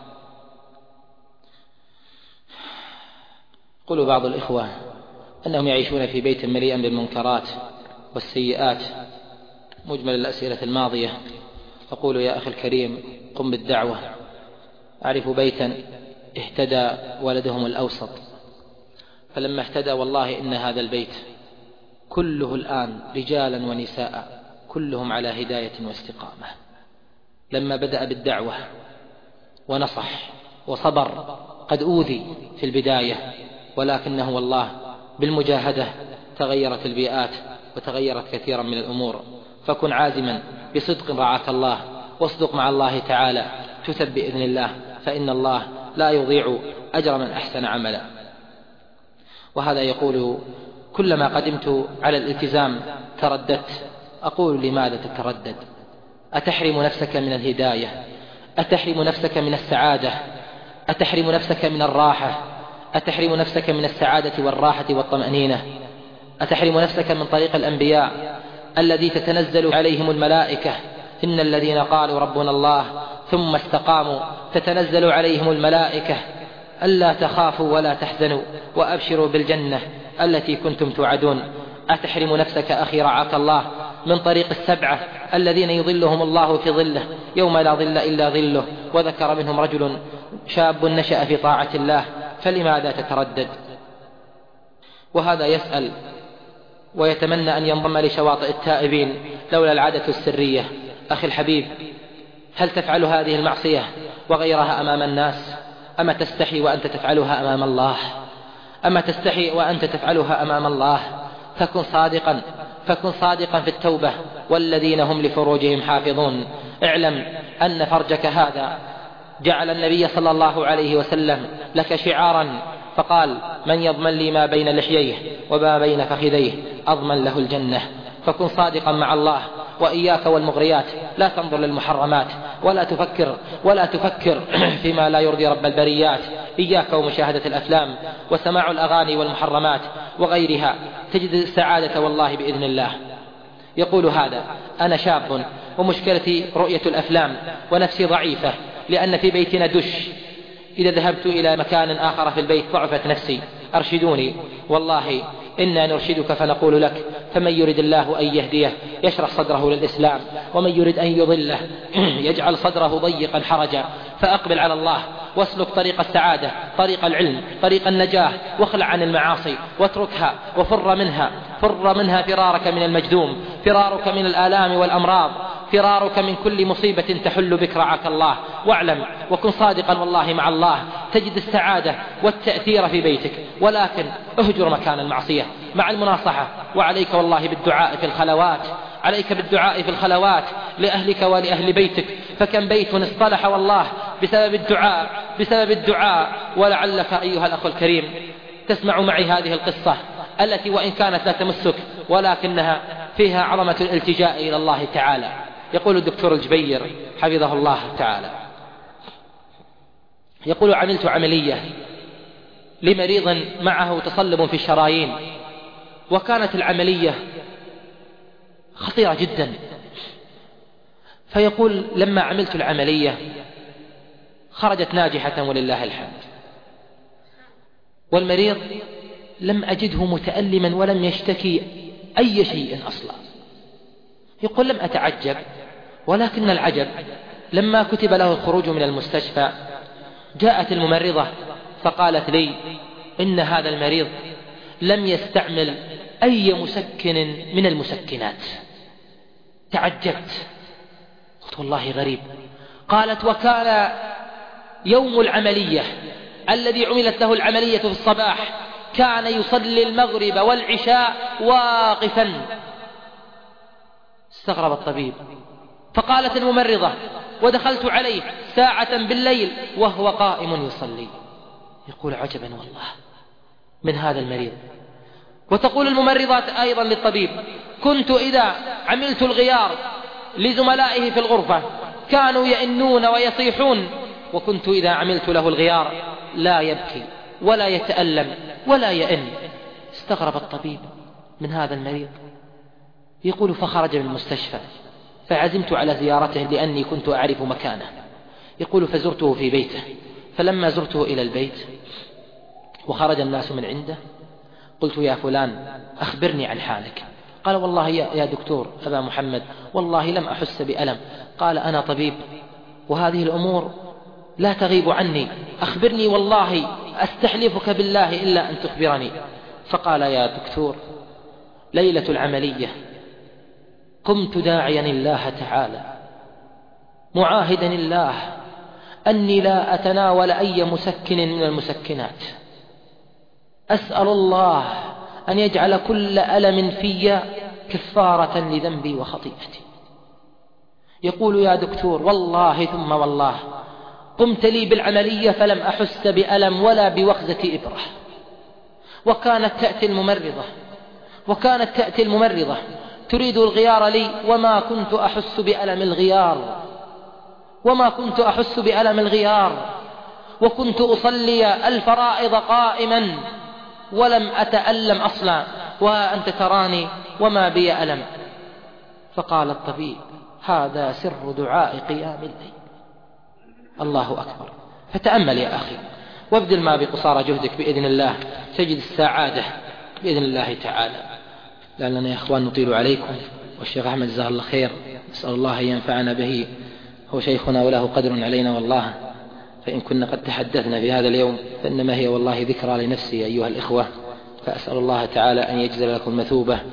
قالوا بعض الإخوة أنهم يعيشون في بيت مليئا بالمنكرات والسيئات. مجمل الأسئلة الماضية أقول: يا أخي الكريم، قم بالدعوة. أعرف بيتا اهتدى ولدهم الأوسط، فلما اهتدى والله إن هذا البيت كله الآن رجالا ونساء كلهم على هداية واستقامة. لما بدأ بالدعوة ونصح وصبر، قد أوذي في البداية، ولكنه والله بالمجاهدة تغيرت البيئات وتغيرت كثيرا من الأمور. فكن عازما بصدق رعاك الله، واصدق مع الله تعالى تثب بإذن الله، فإن الله لا يضيع أجر من أحسن عملا. وهذا يقول: كلما قدمت على الالتزام ترددت. أقول: لماذا تتردد؟ أتحرم نفسك من الهداية؟ أتحرم نفسك من السعادة؟ أتحرم نفسك من الراحة؟ أتحرم نفسك من السعادة والراحة والطمأنينة؟ أتحرم نفسك من طريق الأنبياء الذي تتنزل عليهم الملائكة؟ إن الذين قالوا ربنا الله ثم استقاموا تتنزل عليهم الملائكة ألا تخافوا ولا تحزنوا وأبشروا بالجنة التي كنتم توعدون. أتحرم نفسك أخي رعاك الله من طريق السبعة الذين يظلهم الله في ظله يوم لا ظل إلا ظله، وذكر منهم رجل شاب نشأ في طاعة الله، فلماذا تتردد؟ وهذا يسأل ويتمنى أن ينضم لشواطئ التائبين لولا العادة السرية. أخي الحبيب، هل تفعل هذه المعصية وغيرها أمام الناس؟ أما تستحي وأنت تفعلها أمام الله؟ أما تستحي وأنت تفعلها أمام الله؟ فكن صادقا في التوبة، والذين هم لفروجهم حافظون. اعلم أن فرجك هذا جعل النبي صلى الله عليه وسلم لك شعارا، فقال: من يضمن لي ما بين لحييه وما بين فخذيه أضمن له الجنة. فكن صادقا مع الله، وإياك والمغريات. لا تنظر للمحرمات ولا تفكر فيما لا يرضي رب البريات. إياك ومشاهدة الأفلام وسماع الأغاني والمحرمات وغيرها، تجد السعادة والله بإذن الله. يقول هذا: أنا شاب ومشكلتي رؤية الأفلام ونفسي ضعيفة لأن في بيتنا دش، إذا ذهبت إلى مكان آخر في البيت ضعفت نفسي، أرشدوني. والله إنا نرشدك فنقول لك: فمن يرد الله أن يهديه يشرح صدره للإسلام، ومن يرد أن يضله يجعل صدره ضيقا حرجا. فأقبل على الله واسلك طريق السعادة، طريق العلم، طريق النجاة، واخلع عن المعاصي واتركها وفر منها فرارك من المجذوم، فرارك من الآلام والأمراض، فرارك من كل مصيبة تحل بك رعاك الله. واعلم وكن صادقا والله مع الله تجد السعادة والتأثير في بيتك، ولكن اهجر مكان المعصية مع المناصحة. وعليك والله بالدعاء في الخلوات، عليك بالدعاء في الخلوات لأهلك ولأهل بيتك، فكم بيت اصطلح والله بسبب الدعاء. ولعلك أيها الأخ الكريم تسمع معي هذه القصة التي وإن كانت لا تمسك ولكنها فيها عظمة الالتجاء إلى الله تعالى. يقول الدكتور الجبير حفظه الله تعالى، يقول: عملت عملية لمريض معه تصلب في الشرايين، وكانت العملية خطيرة جدا. فيقول: لما عملت العملية خرجت ناجحة ولله الحمد، والمريض لم أجده متألما ولم يشتكي أي شيء أصلا. يقول: لم أتعجب، ولكن العجب لما كتب له الخروج من المستشفى جاءت الممرضة فقالت لي: إن هذا المريض لم يستعمل أي مسكن من المسكنات. تعجبت، قلت: والله غريب. قالت: وكان يوم العملية الذي عملت له العملية في الصباح كان يصلي المغرب والعشاء واقفا. استغرب الطبيب، فقالت الممرضة: ودخلت عليه ساعة بالليل وهو قائم يصلي. يقول: عجبا والله من هذا المريض. وتقول الممرضات أيضا للطبيب: كنت إذا عملت الغيار لزملائه في الغرفة كانوا يئنون ويصيحون، وكنت إذا عملت له الغيار لا يبكي ولا يتألم ولا يئن. استغرب الطبيب من هذا المريض. يقول: فخرج من المستشفى فعزمت على زيارته لأني كنت أعرف مكانه. يقول: فزرته في بيته، فلما زرته إلى البيت وخرج الناس من عنده قلت: يا فلان أخبرني عن حالك. قال: والله يا دكتور أبا محمد والله لم أحس بألم. قال: أنا طبيب وهذه الأمور لا تغيب عني، أخبرني والله أستحلفك بالله إلا أن تخبرني. فقال: يا دكتور، ليلة العملية قمت داعيا الله تعالى معاهدا الله أني لا أتناول أي مسكن من المسكنات، أسأل الله أن يجعل كل ألم في كفارة لذنبي وخطيئتي. يقول: يا دكتور والله ثم والله قمت لي بالعملية فلم أحس بألم ولا بوخزة إبرة. وكانت تأتي الممرضة تريد الغيار لي وما كنت أحس بألم الغيار، وكنت أصلي الفرائض قائما ولم أتألم أصلا، وأنت تراني وما بي ألم. فقال الطبيب: هذا سر دعاء قيام الليل. الله أكبر. فتأمل يا أخي وابذل ما بقصارى جهدك بإذن الله تجد السعادة بإذن الله تعالى. لعلنا يا أخوان نطيل عليكم، والشيخ أحمد جزاه الله خير نسأل الله أن ينفعنا به، هو شيخنا وله قدر علينا والله. فإن كنا قد تحدثنا في هذا اليوم فإنما هي والله ذكرى لنفسي أيها الإخوة، فأسأل الله تعالى أن يجزل لكم مثوبة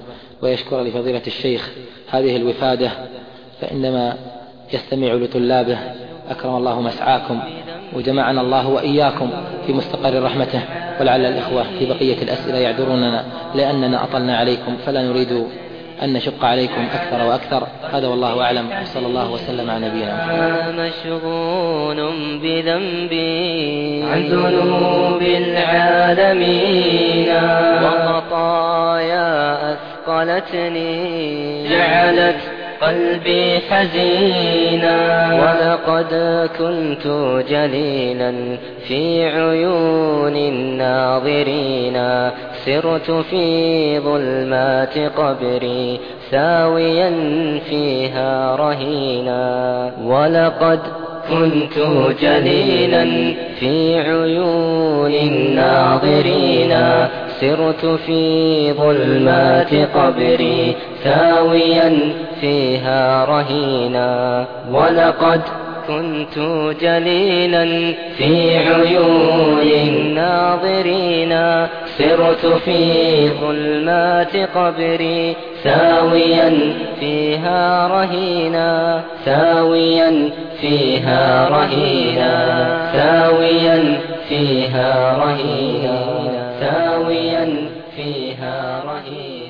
ويشكر لفضيلة الشيخ هذه الوفادة، فإنما يستمع لطلابه. أكرم الله مسعاكم وجمعنا الله وإياكم في مستقر رحمته، ولعل الإخوة في بقية الأسئلة يعذروننا لأننا أطلنا عليكم، فلا نريد أن نشق عليكم أكثر وأكثر. هذا والله أعلم، صلى الله وسلم على نبينا محمد. مشغول بذنبي عن ذنوب العالمين، وخطايا أثقلتني جعلت قلبي حزينا، ولقد كنت جليلا في عيون الناظرين، سرت في ظلمات قبري ساويا فيها رهينا، ولقد كنت جليلا في عيون الناظرين، سرت في ظلمات قبري ساويا فيها رهينا، ولقد كنت جليلا في عيون الناظرين، سرت في ظلمات قبري ساويا فيها رهينا، ساويا فيها رهينا، ساويا فيها رهينا، ساويا فيها رهينا.